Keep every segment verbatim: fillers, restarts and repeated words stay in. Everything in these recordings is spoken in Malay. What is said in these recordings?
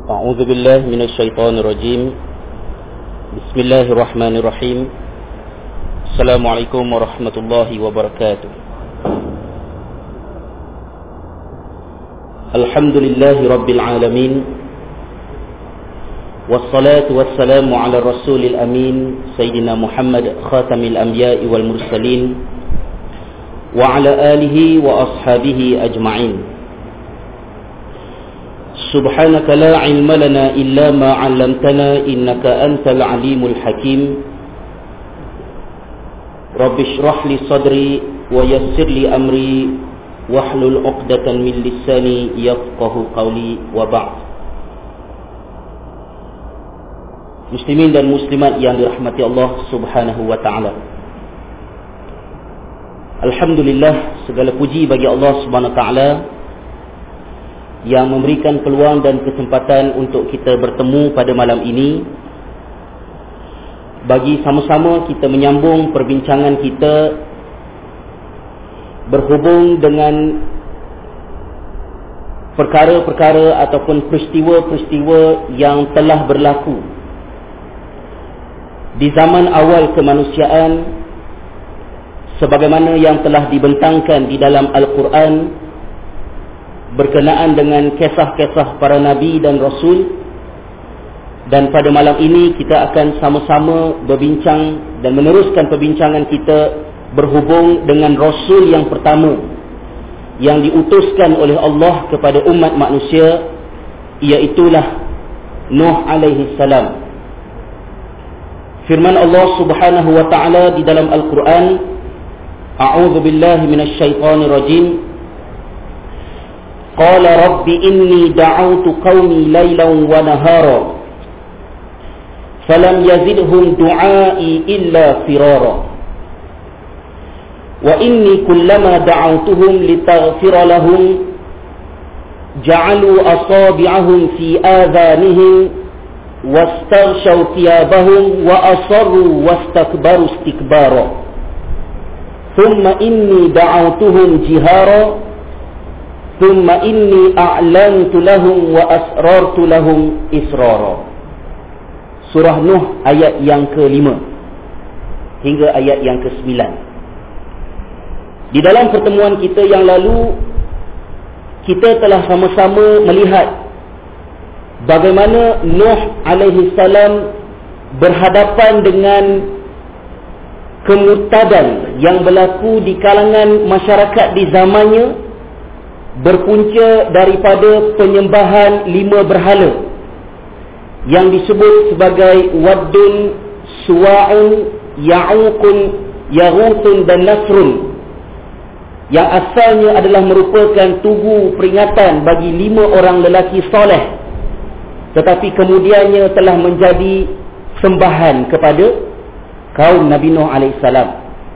أعوذ بالله من الشيطان الرجيم بسم الله الرحمن الرحيم السلام عليكم ورحمة الله وبركاته الحمد لله رب العالمين والصلاة والسلام على الرسول الأمين سيدنا محمد خاتم الأنبياء والمرسلين وعلى آله وأصحابه أجمعين سبحانك لا علم لنا إلا ما علمتنا إنك أنت العليم الحكيم رب اشرح لي صدري ويسر لي أمري واحلل عقدة من لساني يفقه قولي وبعد. Muslimin dan muslimat yang dirahmati Allah Subhanahu wa taala. Alhamdulillah, segala puji bagi Allah Subhanahu wa taala yang memberikan peluang dan kesempatan untuk kita bertemu pada malam ini bagi sama-sama kita menyambung perbincangan kita berhubung dengan perkara-perkara ataupun peristiwa-peristiwa yang telah berlaku di zaman awal kemanusiaan sebagaimana yang telah dibentangkan di dalam Al-Quran berkenaan dengan kisah-kisah para nabi dan rasul. Dan pada malam ini kita akan sama-sama berbincang dan meneruskan perbincangan kita berhubung dengan rasul yang pertama yang diutuskan oleh Allah kepada umat manusia, iaitulah Nuh alaihi salam. Firman Allah Subhanahu wa taala di dalam Al-Quran, A'udzu billahi minasyaitonir rajim. Qala rabbi inni da'awtu qaumi laylan wa nahara falam yazidhum du'ai illa firara wa inni kullama da'awtuhum litaghfira lahum ja'alu asabi'ahum fi adhanihim wastaghshaw thiyabahum wa asarru wastakbaru istikbara thumma inni da'awtuhum jihara thumma inni a'lantu lahum wa asrartu lahum israra. Surah Nuh ayat yang kelima hingga ayat yang kesembilan. Di dalam pertemuan kita yang lalu, kita telah sama-sama melihat bagaimana Nuh alaihi salam berhadapan dengan kemurtadan yang berlaku di kalangan masyarakat di zamannya, berpunca daripada penyembahan lima berhala yang disebut sebagai Waddun, Suwa'un, Ya'uqun, Yaghutun dan Nasrun, yang asalnya adalah merupakan tugu peringatan bagi lima orang lelaki soleh, tetapi kemudiannya telah menjadi sembahan kepada kaum Nabi Nuh alaihi salam.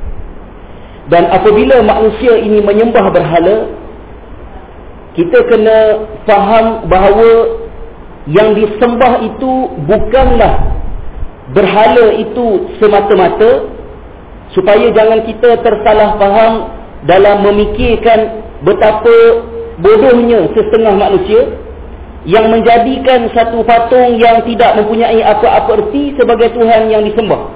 Dan apabila manusia ini menyembah berhala, kita kena faham bahawa yang disembah itu bukanlah berhala itu semata-mata, supaya jangan kita tersalah faham dalam memikirkan betapa bodohnya setengah manusia yang menjadikan satu patung yang tidak mempunyai apa-apa erti sebagai Tuhan yang disembah.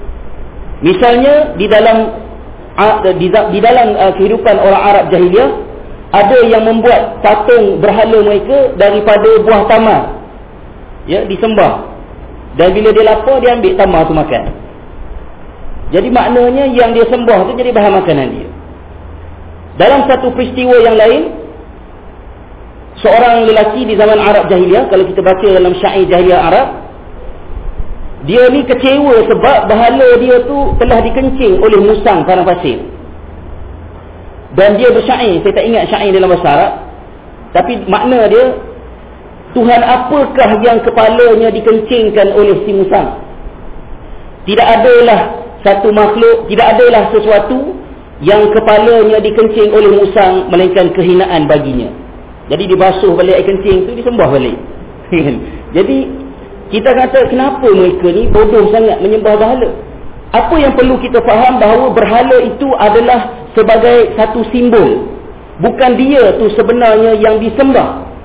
Misalnya di dalam di, di dalam uh, kehidupan orang Arab jahiliah, ada yang membuat patung berhala mereka daripada buah tamar, ya, disembah. Dan bila dia lapar, dia ambil tamar tu makan. Jadi maknanya yang dia sembah tu jadi bahan makanan dia. Dalam satu peristiwa yang lain, seorang lelaki di zaman Arab jahiliah, kalau kita baca dalam syair jahiliah Arab, dia ni kecewa sebab berhala dia tu telah dikencing oleh musang padang pasir. Dan dia bersyair, saya tak ingat syair dalam bahasa Arab, tapi makna dia, Tuhan apakah yang kepalanya dikencingkan oleh si musang? Tidak adalah satu makhluk, tidak adalah sesuatu yang kepalanya dikencing oleh musang, melainkan kehinaan baginya. Jadi dibasuh balik air kencing tu, disembah balik. Jadi kita kata, kenapa mereka ni bodoh sangat menyembah berhala? Apa yang perlu kita faham, bahawa berhala itu adalah sebagai satu simbol. Bukan dia tu sebenarnya yang disembah.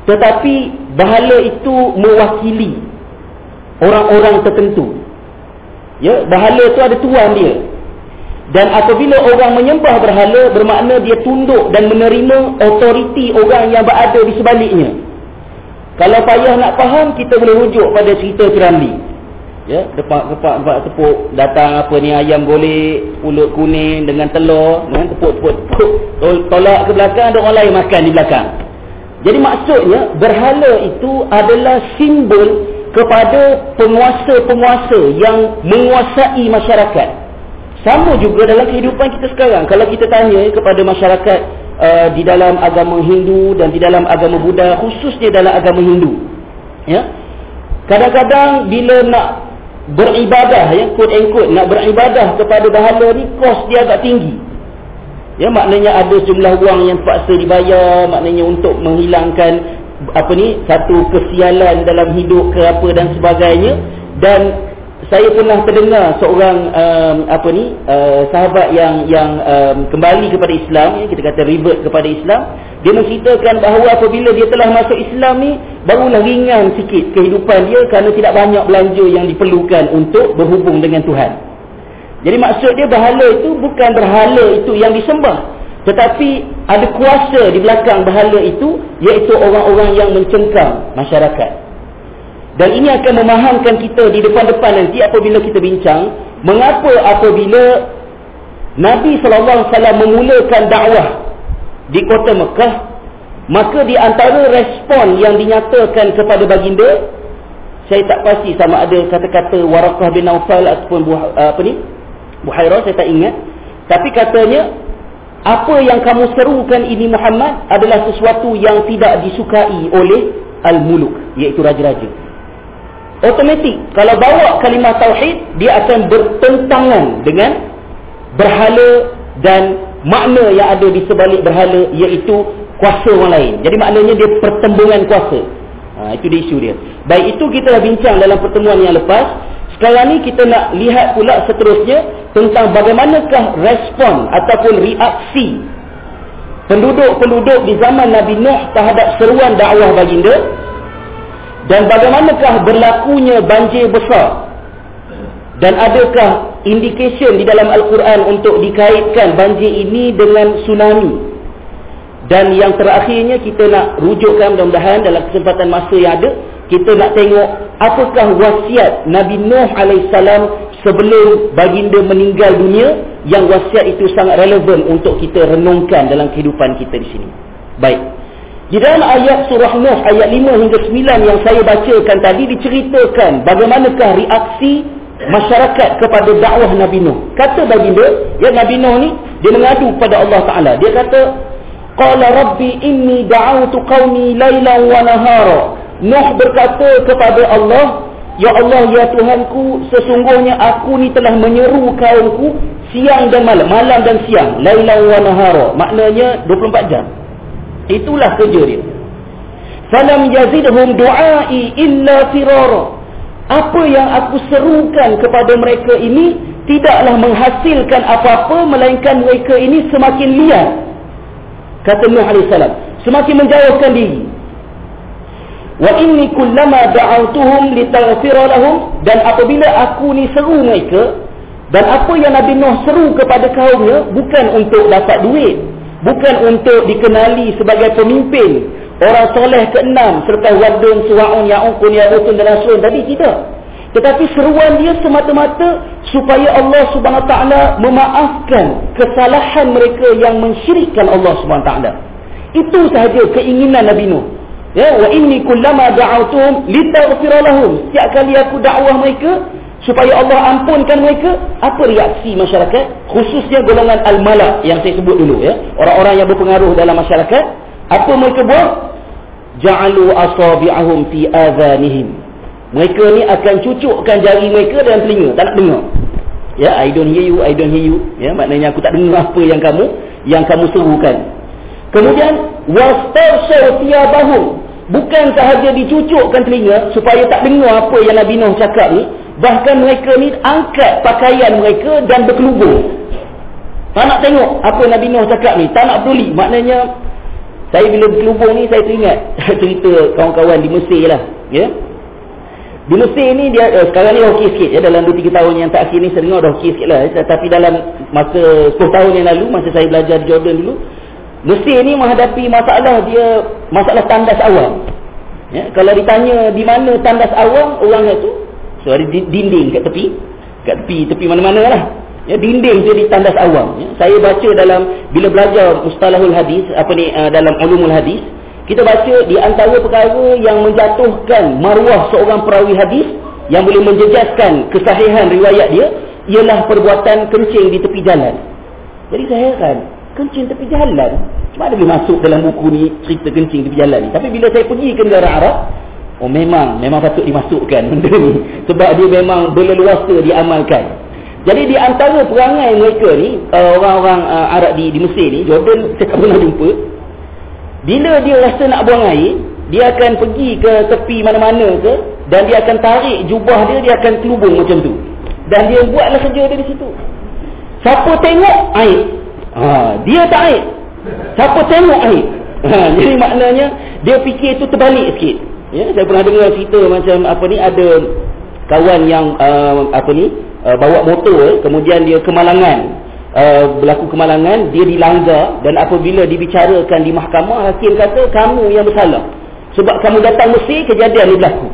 tetapi berhala itu mewakili orang-orang tertentu. Ya, berhala itu ada tuan dia. Dan apabila orang menyembah berhala, bermakna dia tunduk dan menerima autoriti orang yang berada di sebaliknya. Kalau payah nak faham, kita boleh rujuk pada cerita Piramli. Ya, depak-depak depak tepuk, datang apa ni, ayam golek, pulut kuning dengan telur, dengan tepuk-tepuk, tolak ke belakang, ada orang lain makan di belakang. Jadi maksudnya, berhala itu adalah simbol kepada penguasa-penguasa yang menguasai masyarakat. Sama juga dalam kehidupan kita sekarang. Kalau kita tanya kepada masyarakat uh, di dalam agama Hindu dan di dalam agama Buddha, khususnya dalam agama Hindu, ya, kadang-kadang bila nak beribadah, ya, quote and quote, nak beribadah kepada berhala ni, kos dia agak tinggi. Ya, maknanya ada sejumlah wang yang terpaksa dibayar, maknanya untuk menghilangkan apa ni, satu kesialan dalam hidup ke apa dan sebagainya. Dan saya pernah terdengar seorang um, apa ni uh, sahabat yang yang um, kembali kepada Islam, ya, kita kata revert kepada Islam. Dia menceritakan bahawa apabila dia telah masuk Islam ni, barulah ringan sikit kehidupan dia kerana tidak banyak belanja yang diperlukan untuk berhubung dengan Tuhan. Jadi maksud dia, berhala itu bukan berhala itu yang disembah, tetapi ada kuasa di belakang berhala itu, iaitu orang-orang yang mencengkam masyarakat. Dan ini akan memahamkan kita di depan-depan nanti apabila kita bincang mengapa apabila Nabi sallallahu alaihi wasallam memulakan dakwah di kota Mekah, maka di antara respon yang dinyatakan kepada baginda, saya tak pasti sama ada kata-kata Waraqah bin Naufal ataupun apa ni, Buhairah, saya tak ingat, tapi katanya, apa yang kamu serukan ini Muhammad adalah sesuatu yang tidak disukai oleh al-muluk, iaitu raja-raja. Automatik, kalau bawa kalimah tauhid, dia akan bertentangan dengan berhala dan makna yang ada di sebalik berhala, iaitu kuasa orang lain. Jadi maknanya dia pertembungan kuasa. Ha, itu dia isu dia. Baik, itu kita dah bincang dalam pertemuan yang lepas. Sekarang ni kita nak lihat pula seterusnya tentang bagaimanakah respon ataupun reaksi penduduk-penduduk di zaman Nabi Nuh terhadap seruan dakwah baginda. Dan bagaimanakah berlakunya banjir besar? Dan adakah indication di dalam Al-Quran untuk dikaitkan banjir ini dengan tsunami? Dan yang terakhirnya kita nak rujukkan, mudah-mudahan dalam kesempatan masa yang ada, kita nak tengok apakah wasiat Nabi Nuh alaihissalam sebelum baginda meninggal dunia, yang wasiat itu sangat relevan untuk kita renungkan dalam kehidupan kita di sini. Baik. Di dalam ayat surah Nuh ayat lima hingga sembilan yang saya bacakan tadi, diceritakan bagaimanakah reaksi masyarakat kepada dakwah Nabi Nuh. Kata baginda, ya, Nabi Nuh ni dia mengadu pada Allah Taala. Dia kata, qala rabbi inni da'awtu qaumi lailan wa nahara. Nuh berkata kepada Allah, ya Allah, ya Tuhanku, sesungguhnya aku ni telah menyeru kaumku siang dan malam, malam dan siang, lailan wa nahara, maknanya dua puluh empat jam. Itulah kerja dia. Falam yazidhum du'ai illa firara. Apa yang aku serukan kepada mereka ini tidaklah menghasilkan apa-apa, melainkan mereka ini semakin liar. Kata Nuh alaihissalam, semakin menjauhkan diri. Wa inni kullama da'awtuhum litaghfira lahum. Dan apabila aku ni seru mereka, dan apa yang Nabi Nuh seru kepada kaumnya bukan untuk dapat duit, bukan untuk dikenali sebagai pemimpin, orang soleh keenam serta wadun, suwa'un, ya'ukun, ya'utun dan asrun tadi, tidak. Tetapi seruan dia semata-mata supaya Allah subhanahu wa ta'ala memaafkan kesalahan mereka yang mensyirikkan Allah subhanahu wa ta'ala. Itu sahaja keinginan Nabi Nuh. Ya, wa inni kullama da'awtuhum litaghfira lahum. Setiap kali aku dakwah mereka supaya Allah ampunkan mereka, apa reaksi masyarakat, khususnya golongan al-malak yang saya sebut dulu, ya, orang-orang yang berpengaruh dalam masyarakat. Apa mereka buat? Ja'alu asabi'ahum fi adhanihim. Mereka ni akan cucukkan jari mereka dalam telinga, tak nak dengar. Ya, I don't hear you, I don't hear you. Ya, maknanya aku tak dengar apa yang kamu yang kamu serukan. Kemudian wastarsaw thiyabahum. Bukan sahaja dicucukkan telinga supaya tak dengar apa yang Nabi Nuh cakap ni, bahkan mereka ni angkat pakaian mereka dan berkelubur. Tak nak tengok apa Nabi Nuh cakap ni, tak nak peduli. Maknanya Saya bila berkelubung ni, saya teringat cerita kawan-kawan di Mesir lah. Ya. Di Mesir ni, dia uh, sekarang ni okey sikit. Ya. Dalam dua tiga tahun yang terakhir ni, saya dengar dah okey sikit lah. Ya. Tapi dalam masa sepuluh tahun yang lalu, masa saya belajar di Jordan dulu, Mesir ni menghadapi masalah dia, masalah tandas awam. Ya. Kalau ditanya di mana tandas awam, orang tu, so ada dinding kat tepi. Kat tepi, tepi mana-mana lah. Ya, dinding dia di tandas awam. Ya. Saya baca dalam, bila belajar mustalahul hadis, apa ni, uh, dalam ulumul hadis, kita baca di antara perkara yang menjatuhkan maruah seorang perawi hadis, yang boleh menjejaskan kesahihan riwayat dia, ialah perbuatan kencing di tepi jalan. Jadi saya heran, kencing tepi jalan, macam mana boleh masuk dalam buku ni cerita kencing tepi jalan ni? Tapi bila saya pergi ke negara Arab, oh memang, memang patut dimasukkan benda ni. Sebab dia memang berleluasa diamalkan. Jadi di antara perangai mereka ni, uh, orang-orang uh, Arab di, di Mesir ni, Jordan saya tak pernah jumpa. Bila dia rasa nak buang air, dia akan pergi ke tepi mana-mana ke, dan dia akan tarik jubah dia, dia akan kelubung macam tu. Dan dia buatlah kerja dia di situ. Siapa tengok air, ha, dia tak air. Siapa tengok air. Ha, jadi maknanya dia fikir tu terbalik sikit. Ya, saya pernah dengar cerita macam apa ni, ada kawan yang uh, apa ni, uh, bawa motor, eh, kemudian dia kemalangan, uh, berlaku kemalangan, dia dilanggar, dan apabila dibicarakan di mahkamah, hakim kata kamu yang bersalah sebab kamu datang Mesir, kejadian ni berlaku.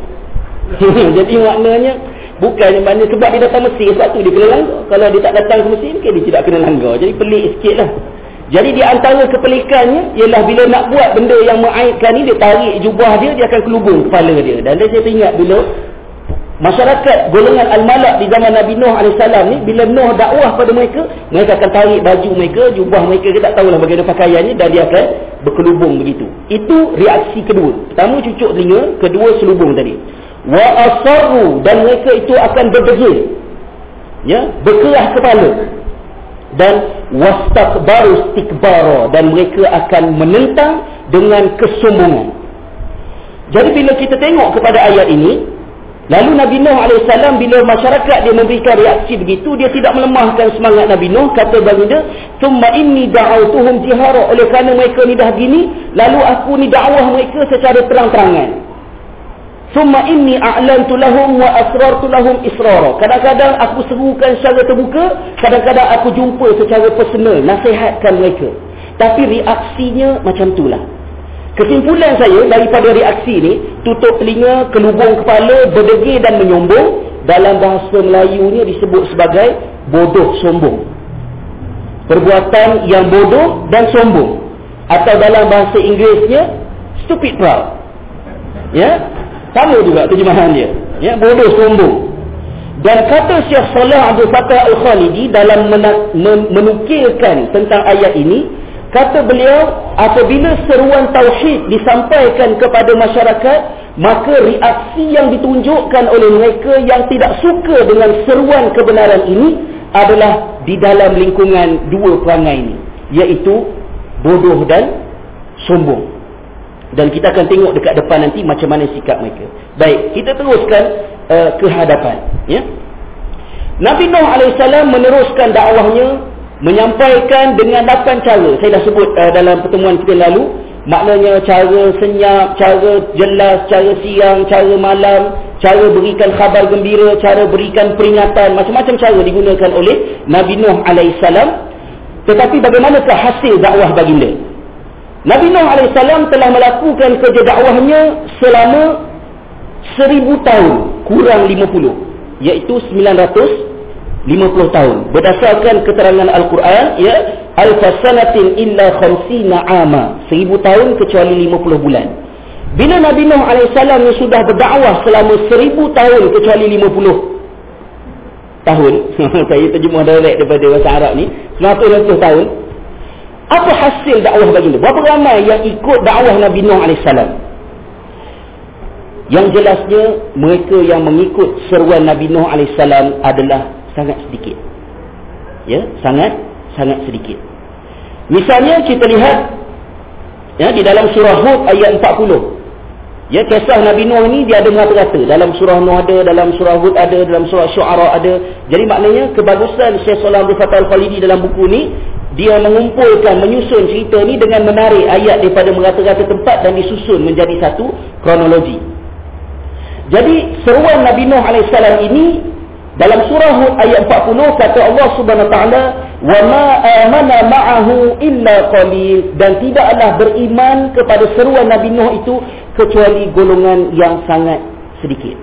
Jadi maknanya bukan maknanya sebab dia datang Mesir, sebab tu dia kena langgar. Kalau dia tak datang ke Mesir, mungkin dia tidak kena langgar. Jadi pelik sikit lah. Jadi di antara kepelikannya ialah bila nak buat benda yang mengaibkan ni, dia tarik jubah dia, dia akan kelubung kepala dia. Dan dia saya teringat bila masyarakat golongan Al-Malak di zaman Nabi Nuh alaihi salam ni, bila Nuh dakwah pada mereka, mereka akan tarik baju mereka, jubah mereka, kita tak tahulah bagaimana pakaiannya, dan dia akan berkelubung begitu. Itu reaksi kedua. Pertama cucuk telinga, kedua selubung tadi. Wa asarru, dan mereka itu akan berdegil, ya, berkerah kepala. Dan wastakbaru istikbara, dan mereka akan menentang dengan kesombongan. Jadi bila kita tengok kepada ayat ini, lalu Nabi Nuh alaihi salam, bila masyarakat dia memberikan reaksi begitu, dia tidak melemahkan semangat Nabi Nuh. Kata baginda, "Tsumma inni da'awtuhum jihara." Oleh kerana mereka ni dah gini, lalu aku ni dakwah mereka secara terang-terangan. "Tsumma inni a'lantu lahum wa asrartu lahum israra." Kadang-kadang aku serukan secara terbuka, kadang-kadang aku jumpa secara personal, nasihatkan mereka. Tapi reaksinya macam itulah. Kesimpulan saya daripada reaksi ni, tutup telinga, kelubung kepala, berdegil dan menyombong, dalam bahasa Melayunya disebut sebagai bodoh sombong. Perbuatan yang bodoh dan sombong. Atau dalam bahasa Inggerisnya, stupid proud. Ya, sama juga terjemahan dia. Ya, bodoh sombong. Dan kata Syekh Saleh Abdul Fattah Al-Khalidi dalam menukilkan tentang ayat ini, kata beliau, apabila seruan tauhid disampaikan kepada masyarakat, maka reaksi yang ditunjukkan oleh mereka yang tidak suka dengan seruan kebenaran ini adalah di dalam lingkungan dua perangai ini, iaitu bodoh dan sombong. Dan kita akan tengok dekat depan nanti macam mana sikap mereka. Baik, kita teruskan uh, ke hadapan. Ya? Nabi Nuh alaihi salam meneruskan dakwahnya, menyampaikan dengan lapan cara. Saya dah sebut uh, dalam pertemuan kita lalu. Maknanya cara senyap, cara jelas, cara siang, cara malam, cara berikan khabar gembira, cara berikan peringatan. Macam-macam cara digunakan oleh Nabi Nuh alaihi salam. Tetapi bagaimanakah hasil dakwah baginda? Nabi Nuh alaihi salam telah melakukan kerja dakwahnya selama seribu tahun kurang lima puluh, iaitu sembilan ratus lima puluh tahun. Berdasarkan keterangan Al-Quran, ya, alfasanatin illa khamsina ama, seribu tahun kecuali lima puluh bulan. Bila Nabi Nuh alaihi salam sudah berdakwah selama seribu tahun kecuali lima puluh tahun, saya terjemah direct daripada bahasa Arab ni, seratus tahun. Apa hasil dakwah baginda? Berapa ramai yang ikut dakwah Nabi Nuh alaihi salam? Yang jelasnya, mereka yang mengikut seruan Nabi Nuh alaihi salam adalah sangat sedikit. Ya, sangat sangat sedikit. Misalnya kita lihat, ya, di dalam surah Hud ayat empat puluh. Ya, kisah Nabi Nuh ni dia ada merata-rata. Dalam surah Nuh ada, dalam surah Hud ada, dalam surah Syu'ara ada. Jadi maknanya kebagusan Syekh Saleh Abdul Fattah Al-Khalidi dalam buku ni, dia mengumpulkan, menyusun cerita ni dengan menarik ayat daripada merata-rata tempat dan disusun menjadi satu kronologi. Jadi seruan Nabi Nuh alaihissalam ini dalam surah Hud ayat empat puluh kata Allah Subhanahu wa taala, "Wa ma amana ma'ahu illa qalil," dan tidaklah beriman kepada seruan Nabi Nuh itu kecuali golongan yang sangat sedikit.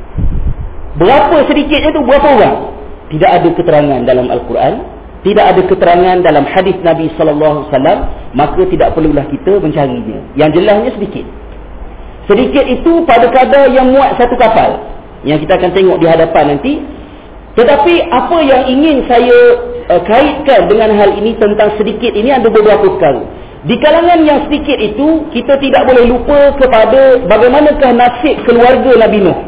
Berapa sedikitnya tu? Berapa orang? Tidak ada keterangan dalam Al-Quran, tidak ada keterangan dalam hadis Nabi sallallahu alaihi wasallam, maka tidak perlulah kita mencarinya. Yang jelasnya sedikit. Sedikit itu pada kadar yang muat satu kapal, yang kita akan tengok di hadapan nanti. Tetapi apa yang ingin saya uh, kaitkan dengan hal ini tentang sedikit ini ada beberapa perkara. Di kalangan yang sedikit itu, kita tidak boleh lupa kepada bagaimanakah nasib keluarga Nabi Nuh.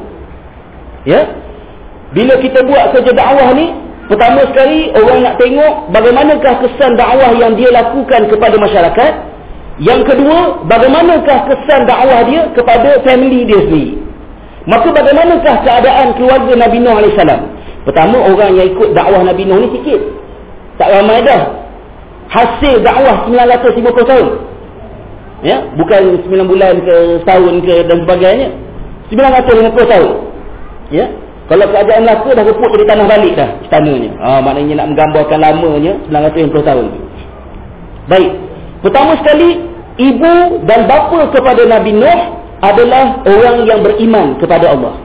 Ya? Bila kita buat kerja dakwah ni, pertama sekali orang nak tengok bagaimanakah kesan dakwah yang dia lakukan kepada masyarakat. Yang kedua, bagaimanakah kesan dakwah dia kepada family dia sendiri. Maka bagaimanakah keadaan keluarga Nabi Nuh alaihissalam? Pertama, orang yang ikut dakwah Nabi Nuh ni sikit, tak ramai dah. Hasil dakwah sembilan ratus lima puluh tahun, ya, bukan sembilan bulan ke setahun ke dan sebagainya. sembilan ratus lima puluh tahun, ya. Kalau kerajaan Melaka dah reput jadi tanah balik dah istananya. Ah, maknanya nak menggambarkan lamanya sembilan ratus lima puluh tahun. Baik. Pertama sekali, ibu dan bapa kepada Nabi Nuh adalah orang yang beriman kepada Allah.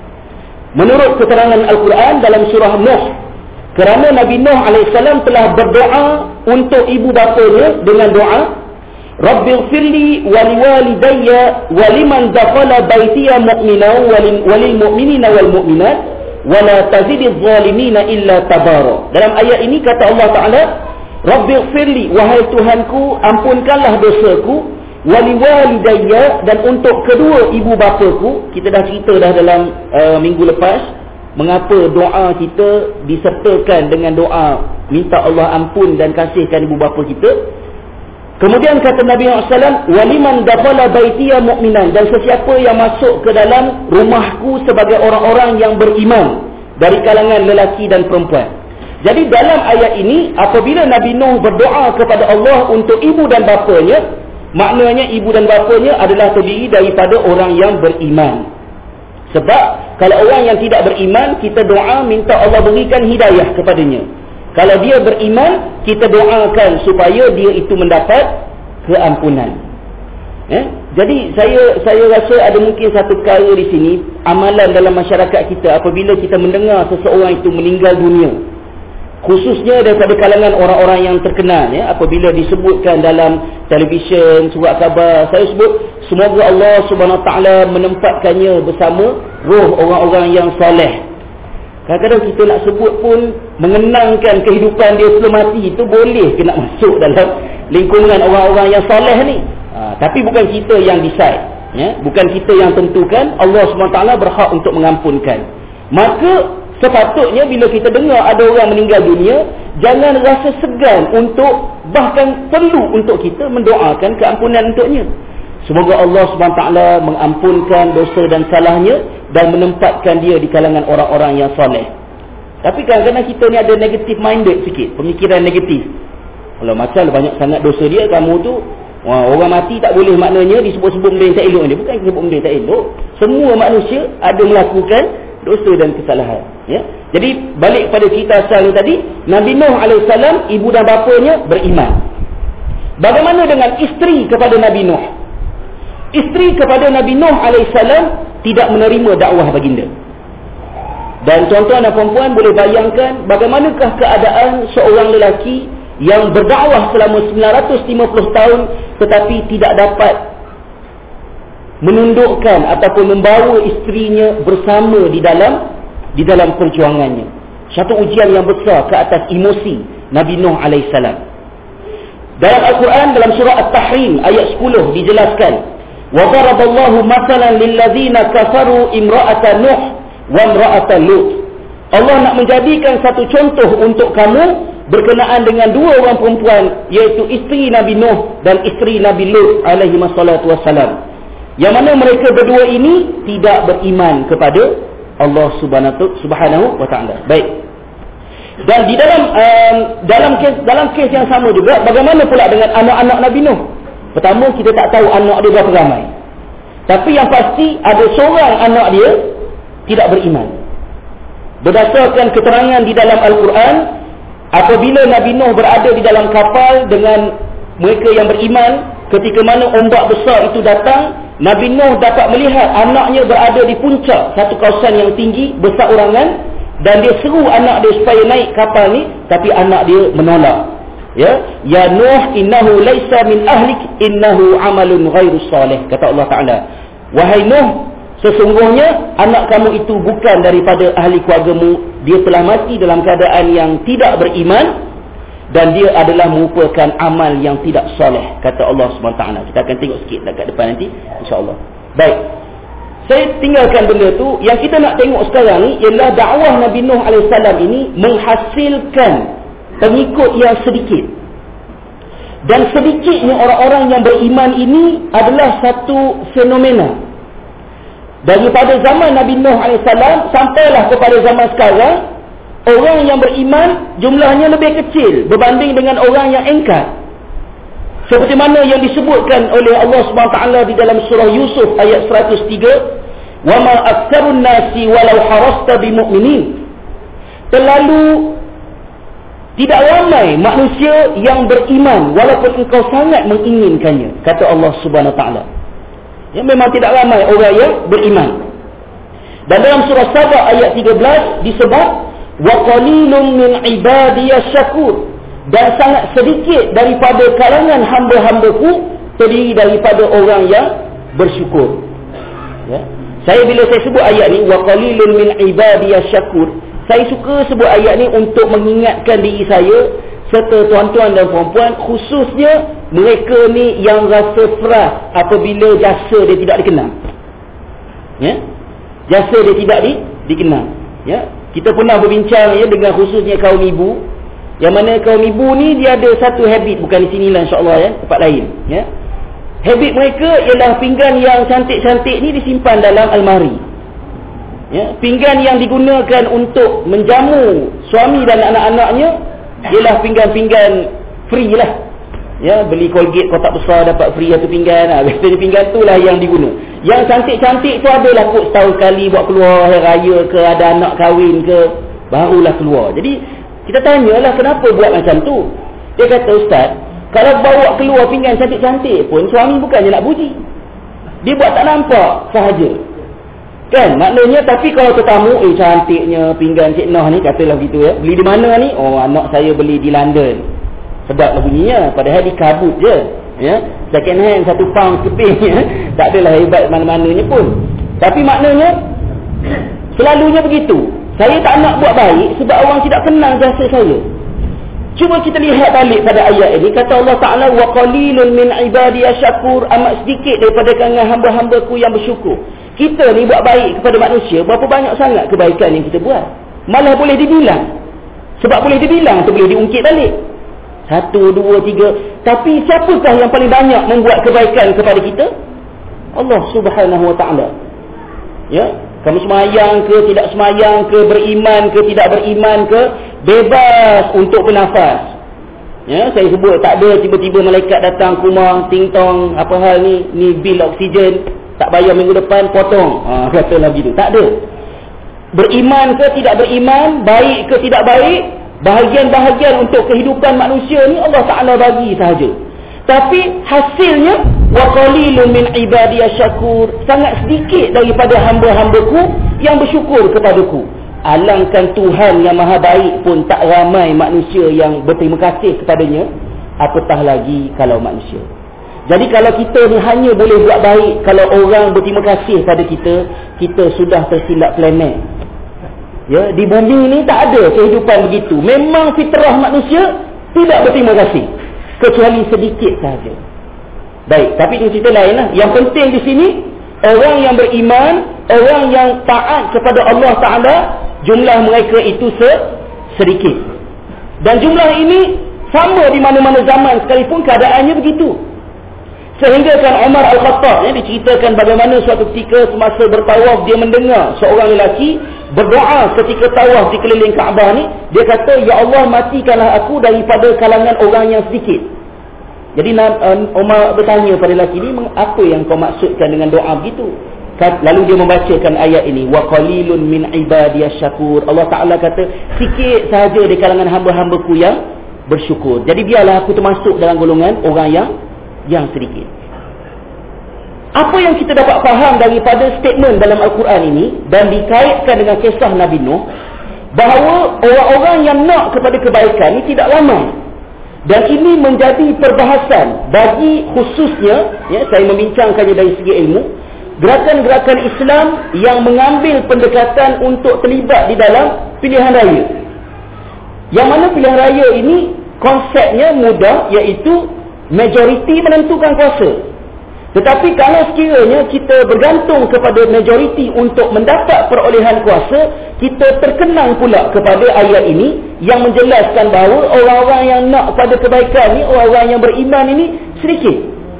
Menurut keterangan Al-Quran dalam surah Nuh, kerana Nabi Nuh alaihissalam telah berdoa untuk ibu bapanya dengan doa, Rabbighfirli wa liwalidayya wa liman dakhala baitiya mu'minan wa lil mu'minina wal mu'minat wa la tazidiz zalimina illa tabara. Dalam ayat ini kata Allah Taala, Rabbighfirli, wahai Tuhanku, ampunkanlah dosaku, wa liwalidayya, dan untuk kedua ibu bapaku. Kita dah cerita dah dalam uh, minggu lepas mengapa doa kita disertakan dengan doa minta Allah ampun dan kasihkan ibu bapa kita. Kemudian kata Nabi Muhammad sallallahu alaihi wasallam, waliman dakhala baitiya mu'minan, dan sesiapa yang masuk ke dalam rumahku sebagai orang-orang yang beriman dari kalangan lelaki dan perempuan. Jadi dalam ayat ini, apabila Nabi Nuh berdoa kepada Allah untuk ibu dan bapanya, maknanya ibu dan bapanya adalah terdiri daripada orang yang beriman. Sebab kalau orang yang tidak beriman, kita doa minta Allah berikan hidayah kepadanya. Kalau dia beriman, kita doakan supaya dia itu mendapat keampunan. Eh? Jadi saya saya rasa ada mungkin satu perkara di sini, amalan dalam masyarakat kita apabila kita mendengar seseorang itu meninggal dunia, khususnya daripada kalangan orang-orang yang terkenal, ya, apabila disebutkan dalam televisyen, surat khabar, saya sebut semoga Allah Subhanahu Wa Taala menempatkannya bersama roh orang-orang yang soleh. Kadang-kadang kita nak sebut pun mengenangkan kehidupan dia sebelum mati, itu boleh ke nak masuk dalam lingkungan orang-orang yang soleh ni. Ha, tapi bukan kita yang decide, ya? Bukan kita yang tentukan. Allah subhanahu wa taala berhak untuk mengampunkan. Maka sepatutnya bila kita dengar ada orang meninggal dunia, jangan rasa segan untuk, bahkan perlu untuk kita mendoakan keampunan untuknya. Semoga Allah subhanahu wa taala mengampunkan dosa dan salahnya dan menempatkan dia di kalangan orang-orang yang soleh. Tapi kadang-kadang kita ni ada negative minded sikit, pemikiran negatif. Kalau macam banyak sangat dosa dia, kamu tu, wah, orang mati tak boleh maknanya disebut-sebut benda yang tak elok ni. Bukan disebut benda yang tak elok. Semua manusia ada melakukan dosa dan kesalahan, ya. Jadi balik pada cerita asal tadi, Nabi Nuh alaihissalam, ibu dan bapanya beriman. Bagaimana dengan isteri kepada Nabi Nuh? Isteri kepada Nabi Nuh alaihissalam tidak menerima dakwah baginda. Dan tuan-tuan dan puan-puan boleh bayangkan bagaimanakah keadaan seorang lelaki yang berdakwah selama sembilan ratus lima puluh tahun tetapi tidak dapat menundukkan ataupun membawa isterinya bersama di dalam di dalam perjuangannya. Satu ujian yang besar ke atas emosi Nabi Nuh alaihissalam. Dalam Al-Quran dalam surah At-Tahrim ayat sepuluh dijelaskan, wa daraballahu mathalan lil ladzina kafaru imra'ata Nuh wa imra'ata Lut. Allah nak menjadikan satu contoh untuk kamu berkenaan dengan dua orang perempuan, iaitu isteri Nabi Nuh dan isteri Nabi Lut alaihi wassalatu wassalam, yang mana mereka berdua ini tidak beriman kepada Allah subhanahu wa ta'ala. Baik. Dan di dalam um, dalam kes dalam kes yang sama juga, bagaimana pula dengan anak-anak Nabi Nuh? Pertama, kita tak tahu anak dia berapa ramai. Tapi yang pasti ada seorang anak dia tidak beriman. Berdasarkan keterangan di dalam Al-Quran, apabila Nabi Nuh berada di dalam kapal dengan mereka yang beriman, ketika mana ombak besar itu datang, Nabi Nuh dapat melihat anaknya berada di puncak satu kawasan yang tinggi, berseorangan, dan dia seru anak dia supaya naik kapal ni, tapi anak dia menolak. Ya, ya Nuh, innahu laisa min ahlik, innahu amalun ghairu salih, kata Allah Taala. Wahai Nuh, sesungguhnya anak kamu itu bukan daripada ahli keluargamu, dia telah mati dalam keadaan yang tidak beriman, dan dia adalah merupakan amal yang tidak soleh, kata Allah subhanahu wa taala. Kita akan tengok sikit dekat depan nanti, insya-Allah. Baik. Saya tinggalkan benda tu. Yang kita nak tengok sekarang ni ialah dakwah Nabi Nuh alaihi salam ini menghasilkan pengikut yang sedikit. Dan sedikitnya orang-orang yang beriman ini adalah satu fenomena. Daripada zaman Nabi Nuh alaihi salam sampailah kepada zaman sekarang, orang yang beriman jumlahnya lebih kecil berbanding dengan orang yang engkar. Seperti mana yang disebutkan oleh Allah subhanahu wa taala di dalam surah Yusuf ayat seratus tiga, "Wa ma aktsarun nasi walau harasta bimu'minin." Terlalu tidak ramai manusia yang beriman walaupun engkau sangat menginginkannya, kata Allah subhanahu wa taala. Ya, memang tidak ramai orang yang beriman. Dan dalam surah Saba ayat tiga belas disebut, "Wa qalilun min ibadiyas syakur." Dan sangat sedikit daripada kalangan hamba-hambaku terdiri daripada orang yang bersyukur. Ya. Saya bila saya sebut ayat ni, wa qalilun min ibadiyas syakur, saya suka sebut ayat ni untuk mengingatkan diri saya serta tuan-tuan dan puan-puan, khususnya mereka ni yang rasa frah apabila jasa dia tidak dikenal. Ya. Jasa dia tidak di, dikenal. Ya. Kita pernah berbincang ya dengan khususnya kaum ibu. Yang mana kaum ibu ni dia ada satu habit, bukan di sinilah insya-Allah ya, tempat lain ya. Habit mereka ialah pinggan yang cantik-cantik ni disimpan dalam almari. Ya, pinggan yang digunakan untuk menjamu suami dan anak-anaknya ialah pinggan-pinggan free lah. Ya, beli Colgate kotak besar dapat free satu pinggan. Ha, biasanya pinggan tu lah yang diguna. Yang cantik-cantik tu adalah kot setahun sekali buat keluar hari raya ke, ada anak kahwin ke, barulah keluar. Jadi kita tanyalah kenapa buat macam tu. Dia kata, "Ustaz, kalau bawa keluar pinggan cantik-cantik pun suami bukannya nak puji. Dia buat tak nampak sahaja." Kan? Maknanya, tapi kalau tetamu, eh cantiknya pinggan Cik Noh ni, katalah begitu ya. Beli di mana ni? Oh, anak saya beli di London. Sedaplah bunyinya, padahal di kabut je. Ya, second hand satu pound keping ya. Tak adalah hebat mana-mananya pun. Tapi maknanya selalunya begitu. Saya tak nak buat baik sebab orang tidak kenal jasa saya. Cuba kita lihat balik pada ayat ini. Kata Allah Ta'ala, "Wa qalilun min ibadiyas syakur." Amat sedikit daripada kalangan hamba-hambaku yang bersyukur. Kita ni buat baik kepada manusia, berapa banyak sangat kebaikan yang kita buat. Malah boleh dibilang. Sebab boleh dibilang tu boleh diungkit balik. Satu, dua, tiga. Tapi siapakah yang paling banyak membuat kebaikan kepada kita? Allah Subhanahu Wa Ta'ala. Ya, kamu semayang ke, tidak semayang ke, beriman ke, tidak beriman ke, bebas untuk bernafas. Ya, saya sebut tak ada tiba-tiba malaikat datang ke rumah, ting-tong, apa hal ni, ni bil oksigen, tak bayar minggu depan, potong. Ha, katalah begitu. Tak ada. Beriman ke, tidak beriman, baik ke, tidak baik, bahagian-bahagian untuk kehidupan manusia ni Allah Ta'ala bagi sahaja. Tapi hasilnya, wa qalilun min ibadiyas syakur, sangat sedikit daripada hamba-hambaku yang bersyukur kepadaku. Alangkan Tuhan yang maha baik pun tak ramai manusia yang berterima kasih kepadanya, apatah lagi kalau manusia. Jadi kalau kita ni hanya boleh buat baik kalau orang berterima kasih pada kita, kita sudah tersilap planet. Ya, di bumi ni tak ada kehidupan begitu. Memang fitrah manusia tidak berterima kasih, kecuali sedikit saja. Baik, tapi itu cerita lain lah. Yang penting di sini, orang yang beriman, orang yang taat kepada Allah Ta'ala, jumlah mereka itu sedikit. Dan jumlah ini sama di mana-mana zaman sekalipun keadaannya begitu. Sehingga kan Umar Al-Khattab ya, diceritakan bagaimana suatu ketika semasa bertawaf dia mendengar seorang lelaki berdoa ketika tawaf di keliling Kaabah ni, dia kata, ya Allah, matikanlah aku daripada kalangan orang yang sedikit. Jadi Umar bertanya pada lelaki ni, apa yang kau maksudkan dengan doa begitu? Lalu dia membacakan ayat ini, wa qalilun min ibadiyas syakur. Allah Ta'ala kata, sikit sahaja di kalangan hamba-hambaku yang bersyukur. Jadi biarlah aku termasuk dalam golongan orang yang yang sedikit. Apa yang kita dapat faham daripada statement dalam Al-Quran ini dan dikaitkan dengan kisah Nabi Nuh, bahawa orang-orang yang nak kepada kebaikan ini tidak ramai. Dan ini menjadi perbahasan bagi khususnya, ya, saya membincangkannya dari segi ilmu, gerakan-gerakan Islam yang mengambil pendekatan untuk terlibat di dalam pilihan raya. Yang mana pilihan raya ini konsepnya mudah, iaitu majoriti menentukan kuasa. Tetapi kalau sekiranya kita bergantung kepada majoriti untuk mendapat perolehan kuasa, kita terkenang pula kepada ayat ini yang menjelaskan bahawa orang-orang yang nak pada kebaikan ni, orang-orang yang beriman ini sedikit.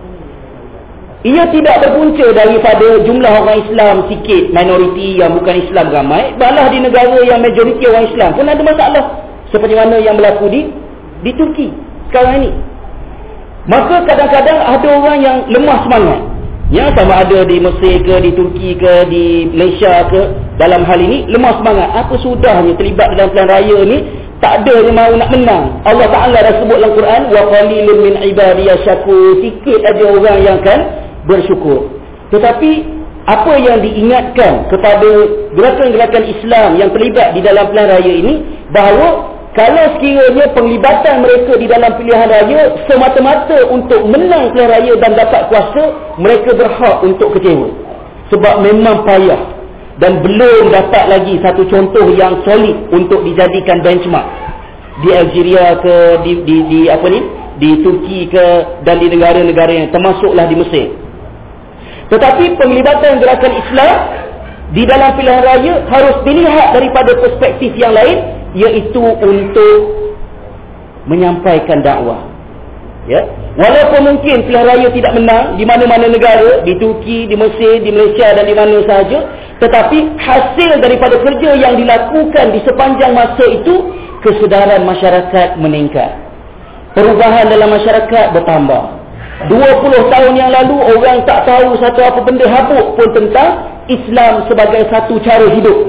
Ia tidak berpunca daripada jumlah orang Islam sikit, minoriti yang bukan Islam ramai. Balah di negara yang majoriti orang Islam pun ada masalah, seperti mana yang berlaku di di Turki sekarang ini. Maka kadang-kadang ada orang yang lemah semangat, ya, sama ada di Mesir ke, di Turki ke, di Malaysia ke, dalam hal ini lemah semangat. Apa sudahnya terlibat dalam pilihan raya ni, tak ada yang mahu nak menang. Allah Ta'ala dah sebut dalam Quran, wa qalilun min ibadiyas syakur, sikit aja orang yang akan bersyukur. Tetapi apa yang diingatkan kepada gerakan-gerakan Islam yang terlibat di dalam pilihan raya ini, bahawa kalau sekiranya penglibatan mereka di dalam pilihan raya semata-mata untuk menang pilihan raya dan dapat kuasa, mereka berhak untuk kecewa. Sebab memang payah dan belum dapat lagi satu contoh yang solid untuk dijadikan benchmark. Di Algeria ke, di, di, di apa ni, di Turki ke, dan di negara-negara yang termasuklah di Mesir. Tetapi penglibatan gerakan Islam di dalam pilihan raya harus dilihat daripada perspektif yang lain, iaitu untuk menyampaikan dakwah. Ya, walaupun mungkin pilihan raya tidak menang di mana-mana negara, di Turki, di Mesir, di Malaysia dan di mana sahaja, tetapi hasil daripada kerja yang dilakukan di sepanjang masa itu, kesedaran masyarakat meningkat, perubahan dalam masyarakat bertambah. dua puluh tahun yang lalu orang tak tahu satu apa benda habuk pun tentang Islam sebagai satu cara hidup.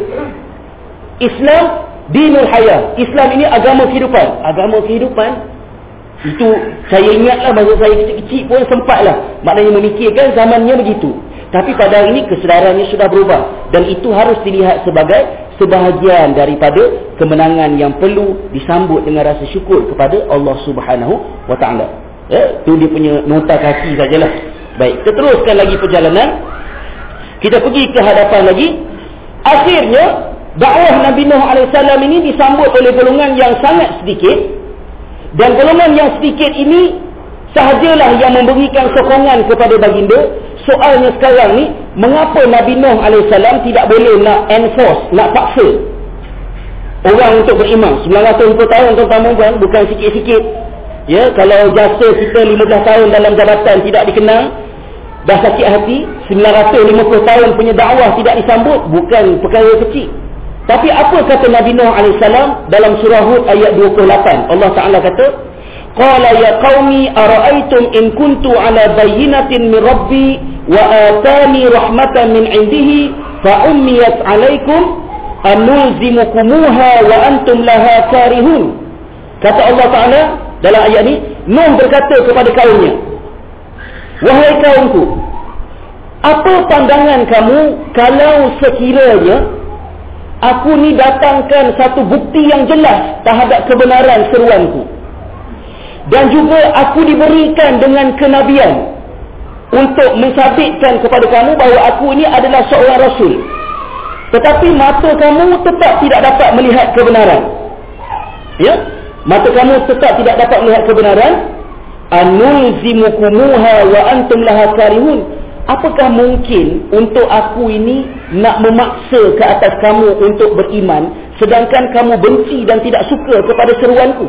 Islam dinul hayah. Islam ini agama kehidupan. Agama kehidupan itu saya ingatlah masa saya kecil-kecil pun sempatlah maknanya memikirkan zamannya begitu. Tapi pada hari ini kesedarannya sudah berubah, dan itu harus dilihat sebagai sebahagian daripada kemenangan yang perlu disambut dengan rasa syukur kepada Allah Subhanahu wa taala. Ya, tu dia punya nota kaki sajalah. Baik, kita teruskan lagi perjalanan. Kita pergi ke hadapan lagi. Akhirnya dakwah Nabi Nuh alaihissalam ini disambut oleh golongan yang sangat sedikit, dan golongan yang sedikit ini sahajalah yang memberikan sokongan kepada baginda. Soalnya sekarang ni, mengapa Nabi Nuh alaihissalam tidak boleh nak enforce, nak paksa orang untuk beriman? sembilan ratus tahun tuan-tuan, bukan sikit-sikit. Ya, kalau jasa kita lima belas tahun dalam jabatan tidak dikenal, dah sakit hati. Sembilan ratus lima puluh tahun punya dakwah tidak disambut, bukan perkara kecil. Tapi apa kata Nabi Nuh alaihissalam dalam surah Hud ayat dua puluh lapan? Allah Ta'ala kata, qala ya qaumi ara'aytum in kuntu ala bayyinatin min rabbi wa atani rahmatan min indihi fa ummiyat alaikum anulzimukumuha wa antum laha karihun. Kata Allah Ta'ala dalam ayat ni, Nuh berkata kepada kaumnya, wahai kaumku, apa pandangan kamu kalau sekiranya aku ni datangkan satu bukti yang jelas terhadap kebenaran seruanku, dan juga aku diberikan dengan kenabian untuk mensabitkan kepada kamu bahawa aku ini adalah seorang rasul, tetapi mata kamu tetap tidak dapat melihat kebenaran. Ya, mata kamu tetap tidak dapat melihat kebenaran. Anulzimukumuha wa antum laha karihun. Apakah mungkin untuk aku ini nak memaksa ke atas kamu untuk beriman, sedangkan kamu benci dan tidak suka kepada seruanku?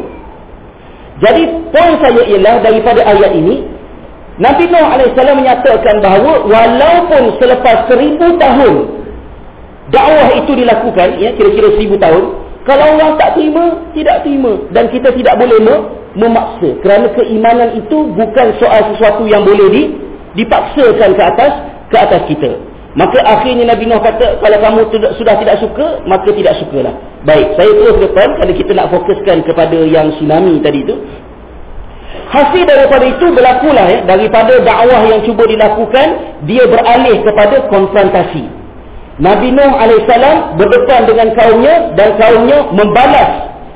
Jadi poin saya ialah, daripada ayat ini Nabi Nuh alaihissalam menyatakan bahawa walaupun selepas seribu tahun dakwah itu itu dilakukan, ya, kira-kira seribu tahun, kalau orang tak terima, tidak terima. Dan kita tidak boleh memaksa. Kerana keimanan itu bukan soal sesuatu yang boleh di, dipaksakan ke atas ke atas kita. Maka akhirnya Nabi Nuh kata, kalau kamu tidak, sudah tidak suka, maka tidak sukalah. Baik, saya terus depan, kalau kita nak fokuskan kepada yang tsunami tadi itu. Hasil daripada itu berlakulah, ya, daripada dakwah yang cuba dilakukan, dia beralih kepada konfrontasi. Nabi Nuh alaihissalam berdepan dengan kaumnya, dan kaumnya membalas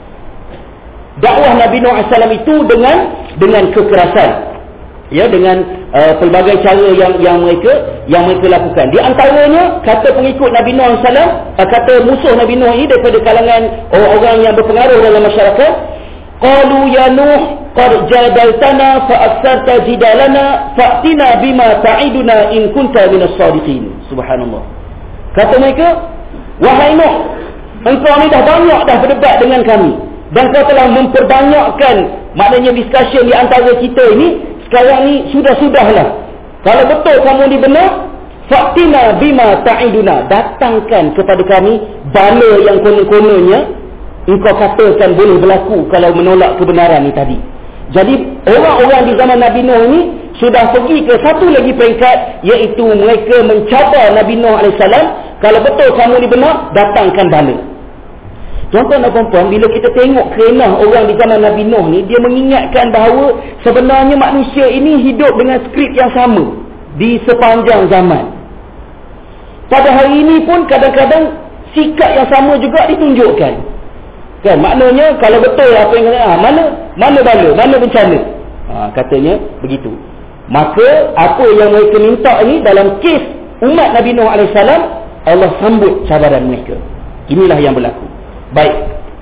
dakwah Nabi Nuh alaihissalam itu dengan dengan kekerasan, ya, dengan uh, pelbagai cara yang yang mereka yang mereka lakukan. Di antaranya, kata pengikut Nabi Nuh alaihissalam, uh, kata musuh Nabi Nuh ini daripada kalangan orang-orang yang berpengaruh dalam masyarakat, qalu ya Nuh qad jadaltana fa aktsarta jidalana fa'tina bima ta'iduna in kunta minas sadiqin. Subhanallah. Kata mereka, wahai Nuh, engkau ni dah banyak dah berdebat dengan kami, dan kau telah memperbanyakkan, maknanya discussion di antara kita ini. Sekarang ni sudah-sudahlah. Kalau betul kamu ni benar, fa'tina bima ta'iduna, datangkan kepada kami bala yang konon-kononnya engkau katakan boleh berlaku kalau menolak kebenaran ni tadi. Jadi orang-orang di zaman Nabi Nuh ini sudah pergi ke satu lagi peringkat, iaitu mereka mencabar Nabi Nuh alaihissalam. Kalau betul kamu ni benar, datangkan bala. Tuan-tuan dan puan-puan, bila kita tengok kerenah orang di zaman Nabi Nuh ni, dia mengingatkan bahawa sebenarnya manusia ini hidup dengan skrip yang sama di sepanjang zaman. Pada hari ini pun kadang-kadang sikap yang sama juga ditunjukkan. Kan, maknanya kalau betul apa yang kata, ah, mana mana bala, mana bencana. Ha, katanya begitu. Maka apa yang mereka minta ni dalam kes umat Nabi Nuh alaihissalam, Allah sambut cabaran mereka. Inilah yang berlaku. Baik.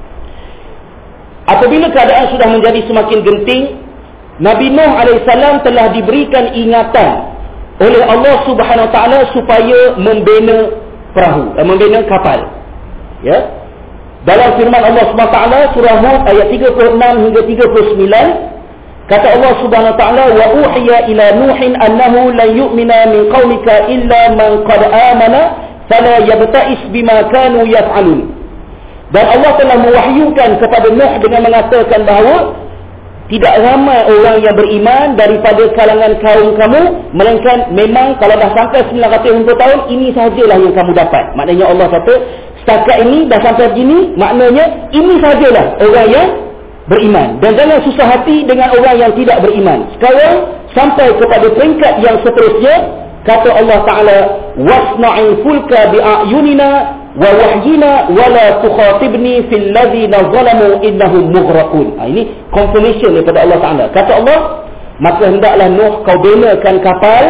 Apabila keadaan sudah menjadi semakin genting, Nabi Nuh alaihissalam telah diberikan ingatan oleh Allah Subhanahu Wa Taala supaya membina perahu, eh, membina kapal. Ya. Dalam firman Allah Subhanahu Wa Taala surah Hud ayat tiga puluh enam hingga tiga puluh sembilan, kata Allah Subhanahu Wa Taala, wa uhiya ila nuhin annahu lan yu'mina min qaumika illa man qad amana fala yabta'is bima kanu yaf'alun. Dan Allah telah mewahyukan kepada Nuh dengan mengatakan bahawa tidak ramai orang yang beriman daripada kalangan kaum kamu, melainkan memang kalau dah sampai sembilan ratus lima puluh tahun, ini sahajalah yang kamu dapat. Maknanya Allah kata, setakat ini dah sampai begini, maknanya ini sahajalah orang yang beriman. Dan jangan susah hati dengan orang yang tidak beriman. Sekarang sampai kepada peringkat yang seterusnya, kata Allah Ta'ala, wasna'il fulka bi'ayunina wa wahyina wa la tukhatibni fil ladzina zalamu innahum mughraqun. Ha, ini confirmation daripada Allah Taala. Kata Allah, maka hendaklah Nuh kau binakan kapal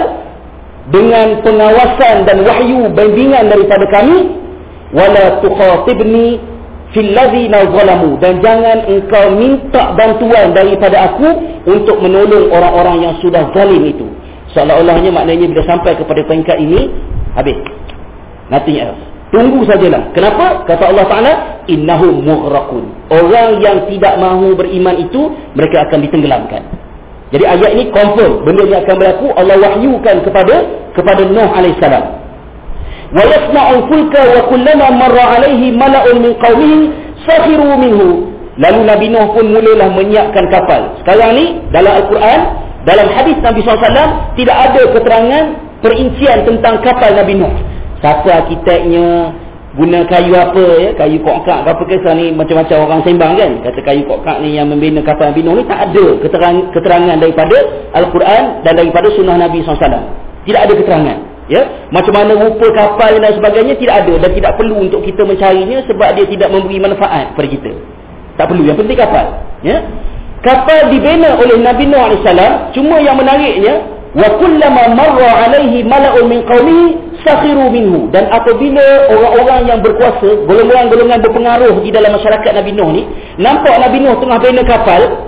dengan pengawasan dan wahyu bimbingan daripada kami, wa la tukhatibni fil ladzina zalamu, dan jangan engkau minta bantuan daripada aku untuk menolong orang-orang yang sudah zalim itu. Seolah-olahnya maknanya bila sampai kepada peringkat ini, habis. Nothing else. Tunggu sajalah. Kenapa? Kata Allah Ta'ala, innahum mughraqun. Orang yang tidak mahu beriman itu, mereka akan ditenggelamkan. Jadi ayat ini confirm benda yang akan berlaku. Allah wahyukan kepada kepada Nuh alaihissalam. Wa yasna'ul fulka wa kullama marra alaihi mala'un min qaumihi sakhiru minhu. Lalu Nabi Nuh pun mulalah menyiapkan kapal. Sekarang ni dalam Al-Quran, dalam hadis Nabi sallallahu alaihi wasallam, tidak ada keterangan perincian tentang kapal Nabi Nuh. Siapa arkiteknya, guna kayu apa, ya, kayu kokak ke apa, kisah ni macam-macam orang sembang kan. Kata kayu kokak ni yang membina kapal Nabi Nuh ni, tak ada keterangan, keterangan daripada Al-Quran dan daripada sunnah Nabi sallallahu alaihi wasallam. Tidak ada keterangan. Ya, macam mana rupa kapal dan sebagainya tidak ada, dan tidak perlu untuk kita mencarinya sebab dia tidak memberi manfaat kepada kita. Tak perlu, yang penting kapal. Ya. Kapal dibina oleh Nabi Nuh alaihi salam, cuma yang menariknya, wa kullama marra alaihi mala'un min qaumihi sakhiru minhu, dan apabila orang-orang yang berkuasa, golongan-golongan berpengaruh di dalam masyarakat Nabi Nuh ni, nampak Nabi Nuh tengah bina kapal,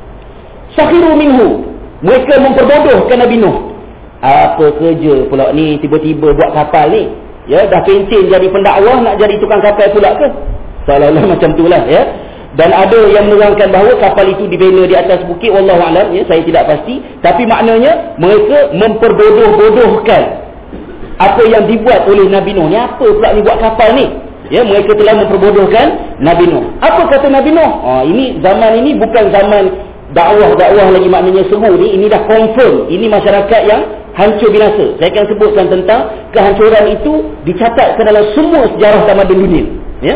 sakhiru minhu, mereka memperbodohkan Nabi Nuh. Apa kerja pula ni tiba-tiba buat kapal ni? Ya, dah pencen jadi pendakwah, nak jadi tukang kapal pula ke? Seolah-olah macam itulah, ya. Dan ada yang menerangkan bahawa kapal itu dibina di atas bukit, wallahu alam, ya, saya tidak pasti, tapi maknanya mereka memperbodoh-bodohkan apa yang dibuat oleh Nabi Nuh. Ni apa pula ni buat kapal ni? Ya, mereka telah memperbodohkan Nabi Nuh. Apa kata Nabi Nuh? Oh, ini zaman ini bukan zaman dakwah-dakwah lagi, maknanya seru ni. Ini dah confirm. Ini masyarakat yang hancur binasa. Saya akan sebutkan tentang kehancuran itu dicatatkan dalam semua sejarah tamadun dunia. Ya.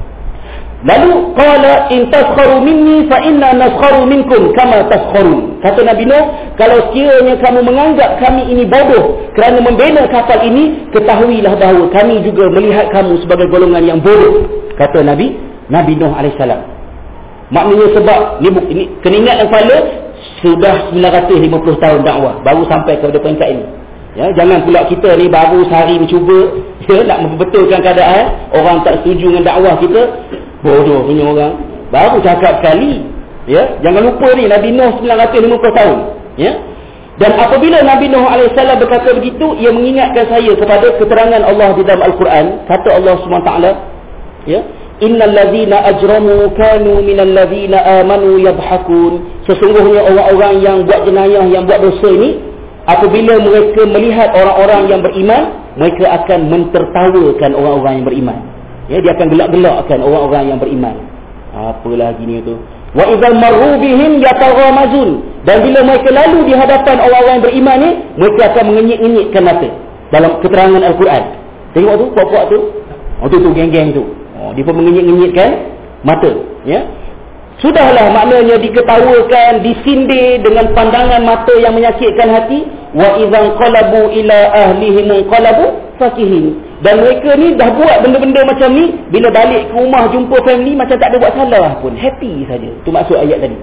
Lalu qala in taskharu minni fa inna naskharu minkum kama taskharun. Kata Nabi Nuh, kalau sekiranya kamu menganggap kami ini bodoh kerana membina kapal ini, ketahuilah bahawa kami juga melihat kamu sebagai golongan yang bodoh. Kata Nabi Nabi Nuh alaihissalam. Maknanya sebab ni, ini kena ingat yang kepala sudah sembilan ratus lima puluh tahun dakwah baru sampai kepada peringkat ini. Ya, jangan pula kita ni baru sehari mencuba ya, nak membetulkan keadaan, orang tak setuju dengan dakwah kita. Bodoh punya orang. Baru cakap sekali. Ya, jangan lupa ni Nabi Nuh sembilan ratus lima puluh tahun. Ya. Dan apabila Nabi Nuh alaihissalam berkata begitu, ia mengingatkan saya kepada keterangan Allah di dalam Al-Quran. Kata Allah subhanahu wa taala, ya, innal ladzina ajramu kanu minal ladzina amanu yadhhakun. Sesungguhnya orang-orang yang buat jenayah, yang buat dosa ini, apabila mereka melihat orang-orang yang beriman, mereka akan mentertawakan orang-orang yang beriman. Ya, dia akan gelak-gelakkan orang-orang yang beriman. Apa lagi ni tu? Wa idzal marru bihim yataghamazun. Dan bila mereka lalu di hadapan orang-orang yang beriman ni, mereka akan mengenyit-ngenyitkan mata. Dalam keterangan Al-Quran. Tengok tu, puak-puak tu. Oh tu tu geng-geng tu. Oh, dia pun mengenyit-ngenyitkan mata, ya. Sudahlah, maknanya diketawakan, disindir dengan pandangan mata yang menyakitkan hati. Wa idzan qalabu ila ahlihim qalabu fakihin. Dan mereka ni dah buat benda-benda macam ni, bila balik ke rumah jumpa family macam tak ada buat salah pun, happy saja. Itu maksud ayat tadi.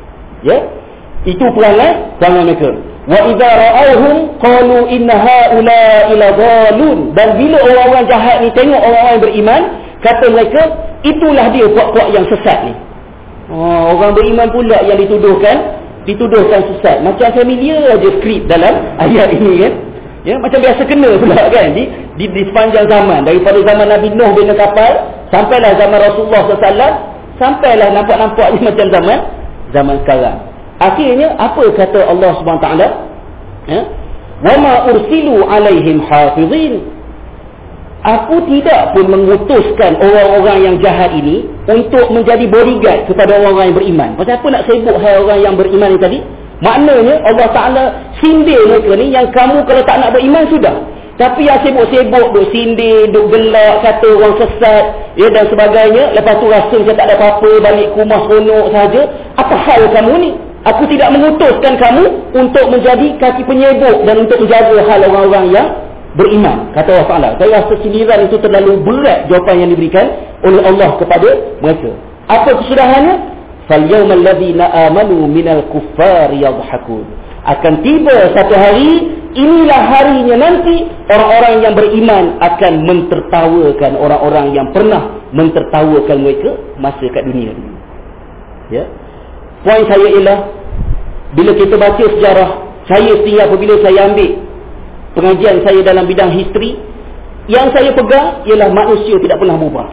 Ya? Itu perangai perangai mereka. Wa idza ra'awhum qalu inna haula'i ladhalun. Dan bila orang-orang jahat ni tengok orang-orang yang beriman, kata mereka, itulah dia puak-puak yang sesat ni. Oh, orang beriman pula yang dituduhkan dituduhkan sesat. Macam familiar aja skrip dalam ayat ini kan. Ya, macam biasa kena pula kan di, di, di sepanjang zaman, daripada zaman Nabi Nuh bina kapal sampailah zaman Rasulullah sallallahu alaihi wasallam, sampailah nampak-nampaknya macam zaman zaman sekarang. Akhirnya apa kata Allah Subhanahu Wa Taala? Ya, wa ma ursilu alaihim hafizin. Aku tidak pun mengutuskan orang-orang yang jahat ini untuk menjadi bodyguard kepada orang-orang yang beriman. Pasal apa nak sibuk hai orang yang beriman ni tadi? Maknanya Allah Ta'ala sindir mereka ni, yang kamu kalau tak nak beriman sudah. Tapi yang sibuk-sibuk duk sindir, duk gelak, kata orang sesat, ya, dan sebagainya. Lepas tu rasa macam tak ada apa-apa, balik ke rumah seronok sahaja. Apa hal kamu ni? Aku tidak mengutuskan kamu untuk menjadi kaki penyibuk dan untuk menjaga hal orang-orang yang beriman. Kata Allah Ta'ala. Saya rasa sindiran itu terlalu berat jawapan yang diberikan oleh Allah kepada mereka. Apa kesudahannya? فَالْيَوْمَ الَّذِينَ آمَنُوا مِنَ الْكُفَّارِ يَضْحَكُونَ. Akan tiba satu hari, inilah harinya nanti orang-orang yang beriman akan mentertawakan orang-orang yang pernah mentertawakan mereka masa kat dunia ini. Ya. Poin saya ialah, bila kita baca sejarah, saya sendiri apabila saya ambil pengajian saya dalam bidang history, yang saya pegang ialah manusia tidak pernah berubah.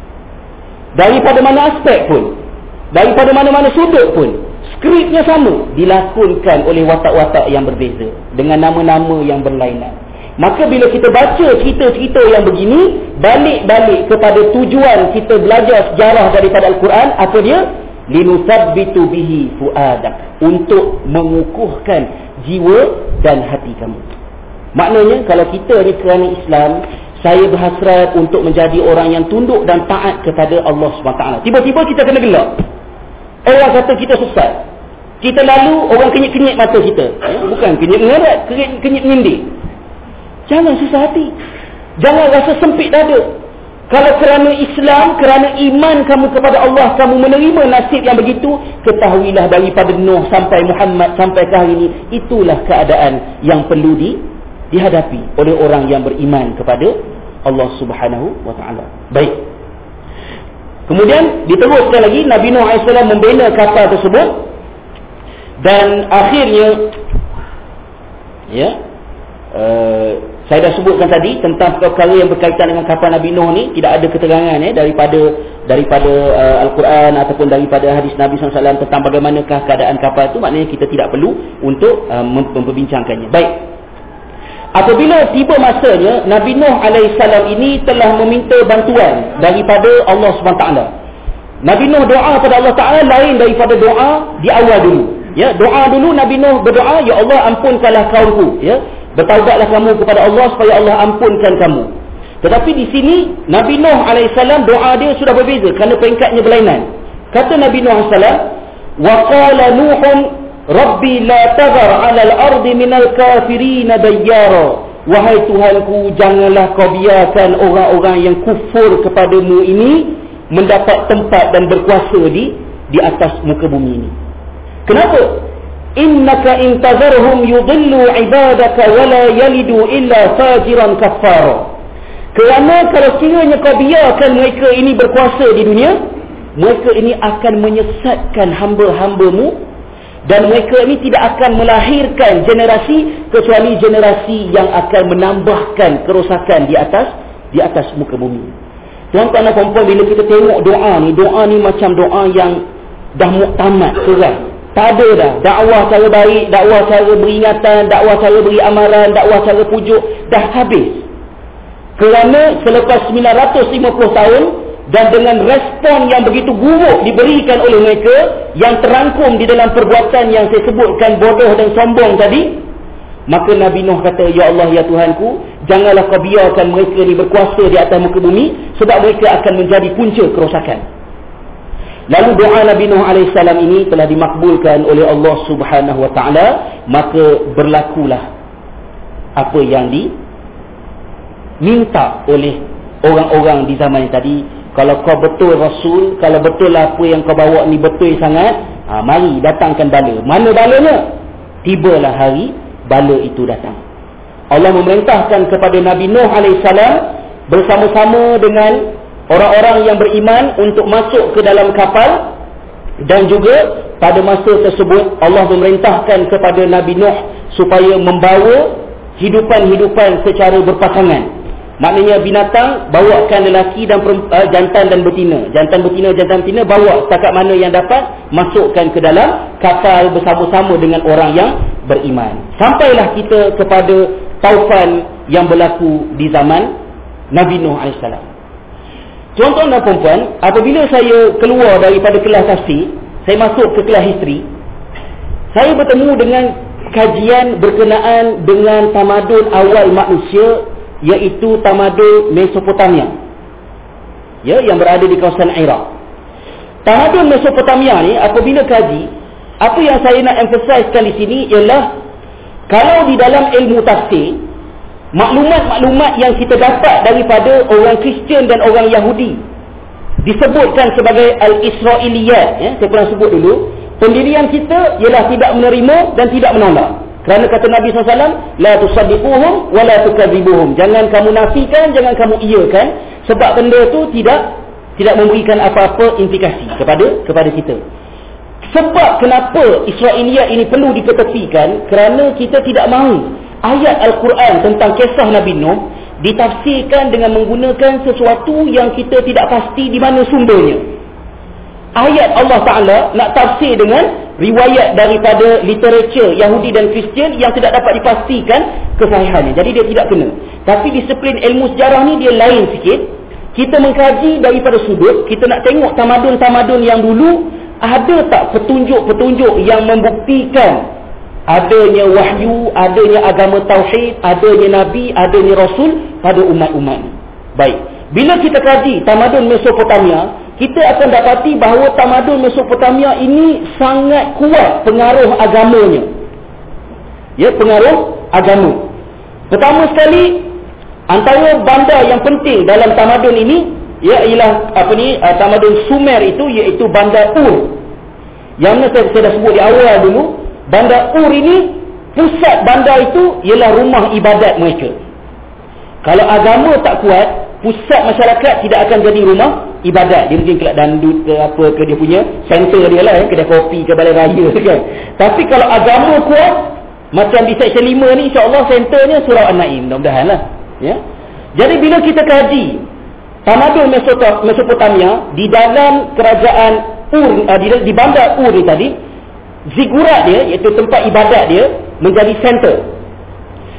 Daripada mana aspek pun, daripada mana-mana sudut pun, skripnya sama, dilakonkan oleh watak-watak yang berbeza dengan nama-nama yang berlainan. Maka bila kita baca cerita-cerita yang begini, balik-balik kepada tujuan kita belajar sejarah daripada Al-Quran, apa dia? Linusabbitu bihi fuadak, untuk mengukuhkan jiwa dan hati kamu. Maknanya kalau kita ni kerana Islam, saya berhasrat untuk menjadi orang yang tunduk dan taat kepada Allah subhanahu wa taala. Tiba-tiba kita kena gelak. Orang kata kita sesat. Kita lalu orang kenyit-kenyit mata kita. Ya, bukan kenyit mengerat, kenyit menyindir. Jangan susah hati. Jangan rasa sempit dada. Kalau kerana Islam, kerana iman kamu kepada Allah, kamu menerima nasib yang begitu, ketahuilah daripada Nuh sampai Muhammad sampai ke hari ini, itulah keadaan yang perlu di, dihadapi oleh orang yang beriman kepada Allah Subhanahu wa taala. Baik. Kemudian diteruskan lagi, Nabi Nuh alaihi salam membina kapal tersebut, dan akhirnya ya uh, saya dah sebutkan tadi tentang perkara yang berkaitan dengan kapal Nabi Nuh ni, tidak ada keterangan ya daripada daripada uh, Al-Quran ataupun daripada hadis Nabi sallallahu alaihi wasallam tentang bagaimanakah keadaan kapal itu. Maknanya kita tidak perlu untuk uh, memperbincangkannya. Baik. apabila tiba masanya, Nabi Nuh alaihissalam ini telah meminta bantuan daripada Allah subhanahu wa taala. Nabi Nuh doa kepada Allah Ta'ala lain daripada doa di awal dulu. Ya, doa dulu Nabi Nuh berdoa, ya Allah ampunkanlah kaumku, ya. Bertaubatlah kamu kepada Allah supaya Allah ampunkan kamu. Tetapi di sini Nabi Nuh alaihissalam doa dia sudah berbeza kerana peringkatnya berlainan. Kata Nabi Nuh alaihissalam, wa qala Nuhun Rabbi la tazar 'ala al-ardi minal kafirin dayyara. Wahai Tuhanku, janganlah kau biarkan orang-orang yang kufur kepadamu ini mendapat tempat dan berkuasa di di atas muka bumi ini. Kenapa? Innaka intazarhum yudillu ibadaka wala yalidu illa fajiran kaffara. Kerana kalau sekiranya kau biarkan mereka ini berkuasa di dunia, mereka ini akan menyesatkan hamba-hambamu, dan mereka ini tidak akan melahirkan generasi kecuali generasi yang akan menambahkan kerosakan di atas di atas muka bumi. Tuan-tuan dan puan-puan, bila kita tengok doa ni, doa ni macam doa yang dah muktamad, serai. Tak ada dah dakwah cara baik, dakwah cara beringatan, dakwah cara beri amaran, dakwah cara pujuk, dah habis. Kerana selepas sembilan ratus lima puluh tahun dan dengan respon yang begitu buruk diberikan oleh mereka yang terangkum di dalam perbuatan yang saya sebutkan bodoh dan sombong tadi, maka Nabi Nuh kata, ya Allah, ya Tuhanku, janganlah kau biarkan mereka ni berkuasa di atas muka bumi, sebab mereka akan menjadi punca kerosakan. Lalu doa Nabi Nuh alaihissalam ini telah dimakbulkan oleh Allah subhanahu wa ta'ala, maka berlakulah apa yang diminta oleh orang-orang di zaman tadi. Kalau kau betul Rasul, kalau betul apa yang kau bawa ni betul sangat, ha, mari datangkan bala. Mana balanya? Tibalah hari bala itu datang. Allah memerintahkan kepada Nabi Nuh alaihissalam bersama-sama dengan orang-orang yang beriman untuk masuk ke dalam kapal, dan juga pada masa tersebut Allah memerintahkan kepada Nabi Nuh supaya membawa hidupan-hidupan secara berpasangan. Maknanya binatang bawakan lelaki dan uh, jantan dan betina, jantan betina jantan betina, bawa setakat mana yang dapat, masukkan ke dalam kapal bersama-sama dengan orang yang beriman. Sampailah kita kepada taufan yang berlaku di zaman Nabi Nuh alaihissalam. Tuan-tuan dan puan-puan, apabila saya keluar daripada kelas tafsir, saya masuk ke kelas history, saya bertemu dengan kajian berkenaan dengan tamadun awal manusia, iaitu tamadun Mesopotamia, ya, yang berada di kawasan Iraq. Tamadun Mesopotamia ni, apabila kaji, apa yang saya nak emphasizekan di sini ialah, kalau di dalam ilmu tafsir, maklumat-maklumat yang kita dapat daripada orang Kristian dan orang Yahudi disebutkan sebagai Al-Israiliyat, ya, saya pernah sebut dulu, pendirian kita ialah tidak menerima dan tidak menolak. Kerana kata Nabi sallallahu alaihi wasallam, la tusaddiquhum wa la tukadzibuhum. Jangan kamu nafikan, jangan kamu iakan, sebab benda tu tidak tidak memberikan apa-apa implikasi kepada kepada kita. Sebab kenapa Israiliyat ini perlu diketepikan? Kerana kita tidak mahu ayat Al-Quran tentang kisah Nabi Nuh ditafsirkan dengan menggunakan sesuatu yang kita tidak pasti di mana sumbernya. Ayat Allah Ta'ala nak tafsir dengan riwayat daripada literature Yahudi dan Kristian yang tidak dapat dipastikan kesahihannya. Jadi dia tidak kena. Tapi disiplin ilmu sejarah ni dia lain sikit. Kita mengkaji daripada sudut, kita nak tengok tamadun-tamadun yang dulu, ada tak petunjuk-petunjuk yang membuktikan adanya wahyu, adanya agama tauhid, adanya nabi, adanya rasul pada umat-umat ni. Baik, bila kita kaji tamadun Mesopotamia, kita akan dapati bahawa tamadun Mesopotamia ini sangat kuat pengaruh agamanya. Ya, pengaruh agama. Pertama sekali, antara bandar yang penting dalam tamadun ini, ya, ialah apa ni, uh, tamadun Sumer itu, iaitu bandar Ur. Yang mana saya, saya dah sebut di awal dulu, bandar Ur ini, pusat bandar itu ialah rumah ibadat mereka. Kalau agama tak kuat, pusat masyarakat tidak akan jadi rumah ibadat. Dia mungkin kelak dandut ke apa ke, dia punya center dia lah, ya, kedai kopi ke balai raya kan. Tapi kalau agama kuat, macam di section lima ni, insya-Allah centernya Surau An-Naim, mudah-mudahan lah, ya. Jadi bila kita kaji tamadun Mesopotamia di dalam kerajaan Ur, uh, di, di bandar Ur ni tadi, zigurat dia, iaitu tempat ibadat dia, menjadi center.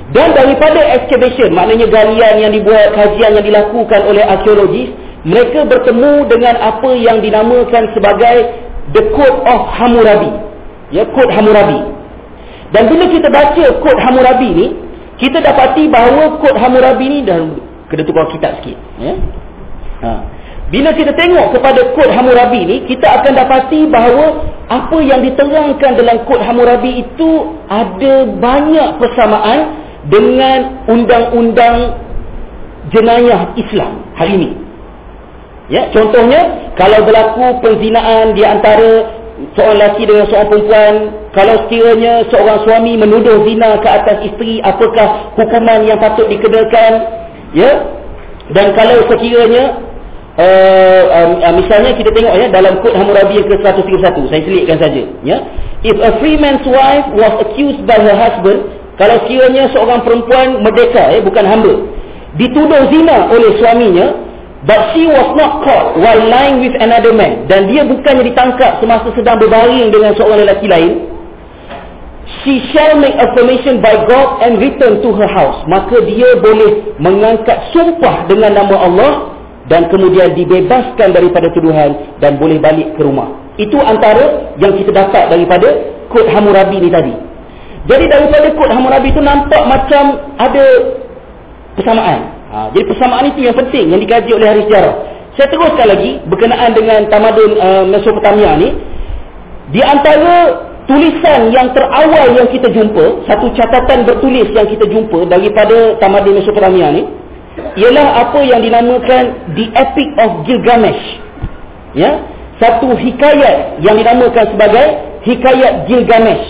Dan daripada excavation, maknanya galian yang dibuat, kajian yang dilakukan oleh arkeologis, mereka bertemu dengan apa yang dinamakan sebagai The Code of Hammurabi. Ya, Code Hammurabi. Dan bila kita baca Code Hammurabi ni, kita dapati bahawa Code Hammurabi ni, dan kena tukar kitab sikit. Ya. Ha. Bila kita tengok kepada Kod Hammurabi ni, kita akan dapati bahawa apa yang diterangkan dalam Kod Hammurabi itu ada banyak persamaan dengan undang-undang jenayah Islam hari ini. Ya, contohnya, kalau berlaku perzinaan di antara seorang lelaki dengan seorang perempuan, kalau sekiranya seorang suami menuduh zina ke atas isteri, apakah hukuman yang patut dikenakan? Ya, dan kalau sekiranya Uh, uh, uh, misalnya kita tengok ya dalam Kod Hammurabi yang ke seratus tiga puluh satu, saya selitkan saja ya. If a free man's wife was accused by her husband, kalau sekiranya seorang perempuan merdeka, eh, bukan hamba, dituduh zina oleh suaminya, but she was not caught while lying with another man, dan dia bukannya ditangkap semasa sedang berbaring dengan seorang lelaki lain, she shall make affirmation by God and return to her house. Maka dia boleh mengangkat sumpah dengan nama Allah dan kemudian dibebaskan daripada tuduhan dan boleh balik ke rumah. Itu antara yang kita dapat daripada Kod Hammurabi ni tadi. Jadi daripada Kod Hammurabi itu nampak macam ada persamaan. Ha, jadi persamaan itu yang penting yang dikaji oleh ahli sejarah. Saya teruskan lagi berkenaan dengan tamadun uh, Mesopotamia ni. Di antara tulisan yang terawal yang kita jumpa, satu catatan bertulis yang kita jumpa daripada tamadun Mesopotamia ni, ialah apa yang dinamakan The Epic of Gilgamesh. Ya, satu hikayat yang dinamakan sebagai Hikayat Gilgamesh.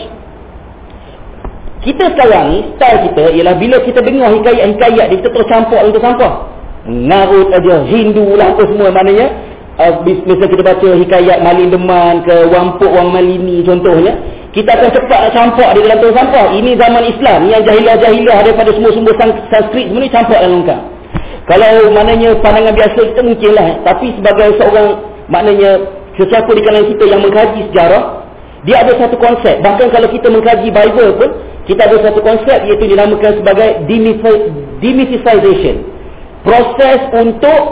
Kita sekarang ni, style kita ialah bila kita dengar hikayat-hikayat dia, kita terus campak untuk sampah. Narut aja, Hindu lah apa semua, maknanya uh, misal kita baca hikayat Malin Deman ke Wampuk Wang Malini contohnya, kita akan cepat campak di dalam tong sampah. Ini zaman Islam, yang jahilah-jahilah daripada semua sumber Sanskrit semua ni campak dalam lengkap. Kalau maknanya pandangan biasa kita mungkinlah, tapi sebagai seorang maknanya sesiapa di kalangan kita yang mengkaji sejarah, dia ada satu konsep. Bahkan kalau kita mengkaji Bible pun, kita ada satu konsep iaitu dinamakan sebagai demythization. Proses untuk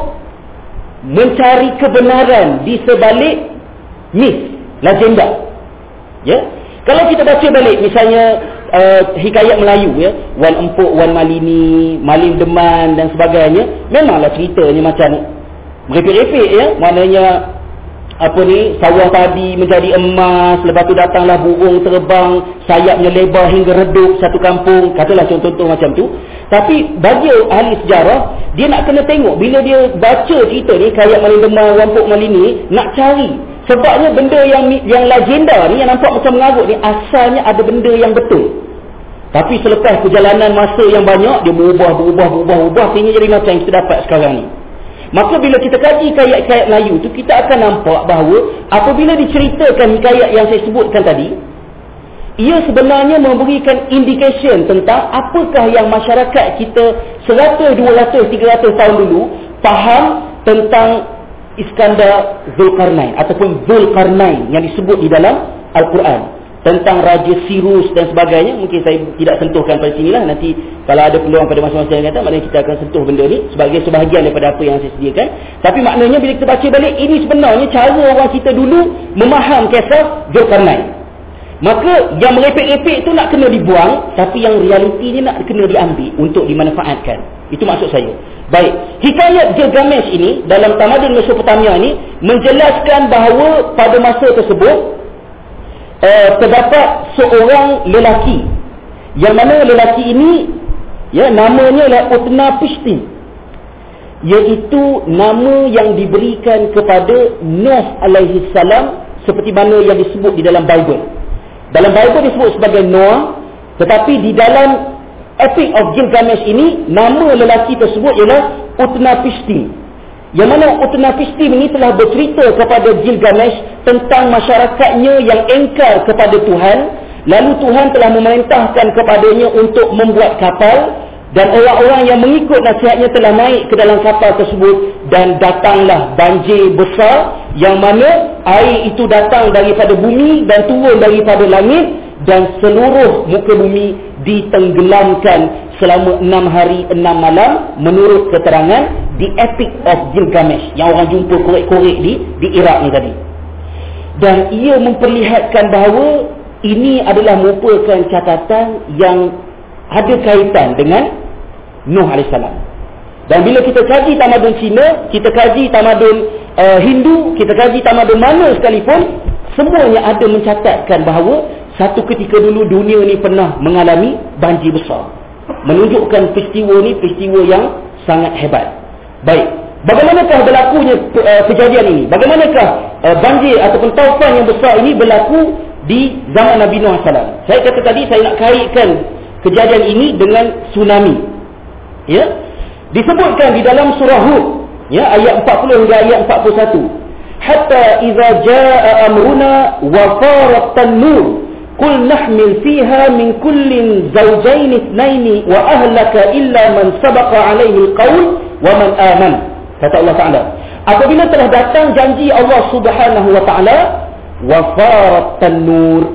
mencari kebenaran di sebalik myth, legenda. Ya. Kalau kita baca balik misalnya uh, hikayat Melayu ya, Wan Empuk, Wan Malini, Malin Deman dan sebagainya, memanglah ceritanya macam merepek-repek ya, maknanya apa ni, sawah padi menjadi emas, lepas tu datanglah burung terbang, sayapnya lebar hingga redup satu kampung, katalah contoh-contoh macam tu. Tapi bagi ahli sejarah, dia nak kena tengok bila dia baca cerita ni, hikayat Malin Deman, Wan Empuk, Malini, nak cari sebabnya benda yang yang legenda ni yang nampak macam mengarut ni asalnya ada benda yang betul. Tapi selepas perjalanan masa yang banyak, dia berubah, berubah, berubah, berubah sehingga jadi macam yang kita dapat sekarang ni. Maka bila kita kaji hikayat-hikayat Melayu tu, kita akan nampak bahawa apabila diceritakan hikayat yang saya sebutkan tadi, ia sebenarnya memberikan indication tentang apakah yang masyarakat kita seratus, dua ratus, tiga ratus tahun dulu faham tentang Iskandar Zulkarnain ataupun Zulkarnain yang disebut di dalam Al-Quran, tentang Raja Sirus dan sebagainya. Mungkin saya tidak sentuhkan pada sini lah. Nanti kalau ada peluang pada masa-masa yang datang, maknanya kita akan sentuh benda ni sebagai sebahagian daripada apa yang saya sediakan. Tapi maknanya bila kita baca balik, ini sebenarnya cara orang kita dulu memaham kisah Zulkarnain. Maka yang merepek-repek tu nak kena dibuang, tapi yang realiti ni nak kena diambil untuk dimanfaatkan. Itu maksud saya. Baik, hikayat Gilgamesh ini dalam tamadun Mesopotamia ini menjelaskan bahawa pada masa tersebut uh, terdapat seorang lelaki, yang mana lelaki ini ya namanya adalah Utnapishtim, iaitu nama yang diberikan kepada Nuh alaihi salam, seperti mana yang disebut di dalam Bible. Dalam Bible disebut sebagai Noah, tetapi di dalam Epic of Gilgamesh ini, nama lelaki tersebut ialah Utnapishtim. Yang mana Utnapishtim ini telah bercerita kepada Gilgamesh tentang masyarakatnya yang engkar kepada Tuhan. Lalu Tuhan telah memerintahkan kepadanya untuk membuat kapal, dan orang-orang yang mengikut nasihatnya telah naik ke dalam kapal tersebut, dan datanglah banjir besar, yang mana air itu datang daripada bumi dan turun daripada langit, dan seluruh muka bumi ditenggelamkan selama enam hari enam malam menurut keterangan di Epic of Gilgamesh yang orang jumpa korek-korek di di Iraq ni tadi. Dan ia memperlihatkan bahawa ini adalah merupakan catatan yang ada kaitan dengan Nuh alaihissalam. Dan bila kita kaji tamadun Cina, kita kaji tamadun uh, Hindu, kita kaji tamadun mana sekalipun, semuanya ada mencatatkan bahawa satu ketika dulu dunia ni pernah mengalami banjir besar. Menunjukkan peristiwa ni peristiwa yang sangat hebat. Baik, bagaimanakah berlakunya uh, kejadian ini? Bagaimanakah uh, banjir ataupun taufan yang besar ini berlaku di zaman Nabi Nuh alaihi salam? Saya kata tadi saya nak kaitkan kejadian ini dengan tsunami. Ya, disebutkan di dalam surah Hud, ya, ayat empat puluh hingga ayat empat puluh satu. Hatta idza jaa amruna wa farat tanur qul nahmil fiha min kullin zawjayn ithnain wa ahlaka illa man sabaqa alaihi alqaul wa man aman. Kata Allah Taala, apabila telah datang janji Allah Subhanahu wa taala, wa farat tanur,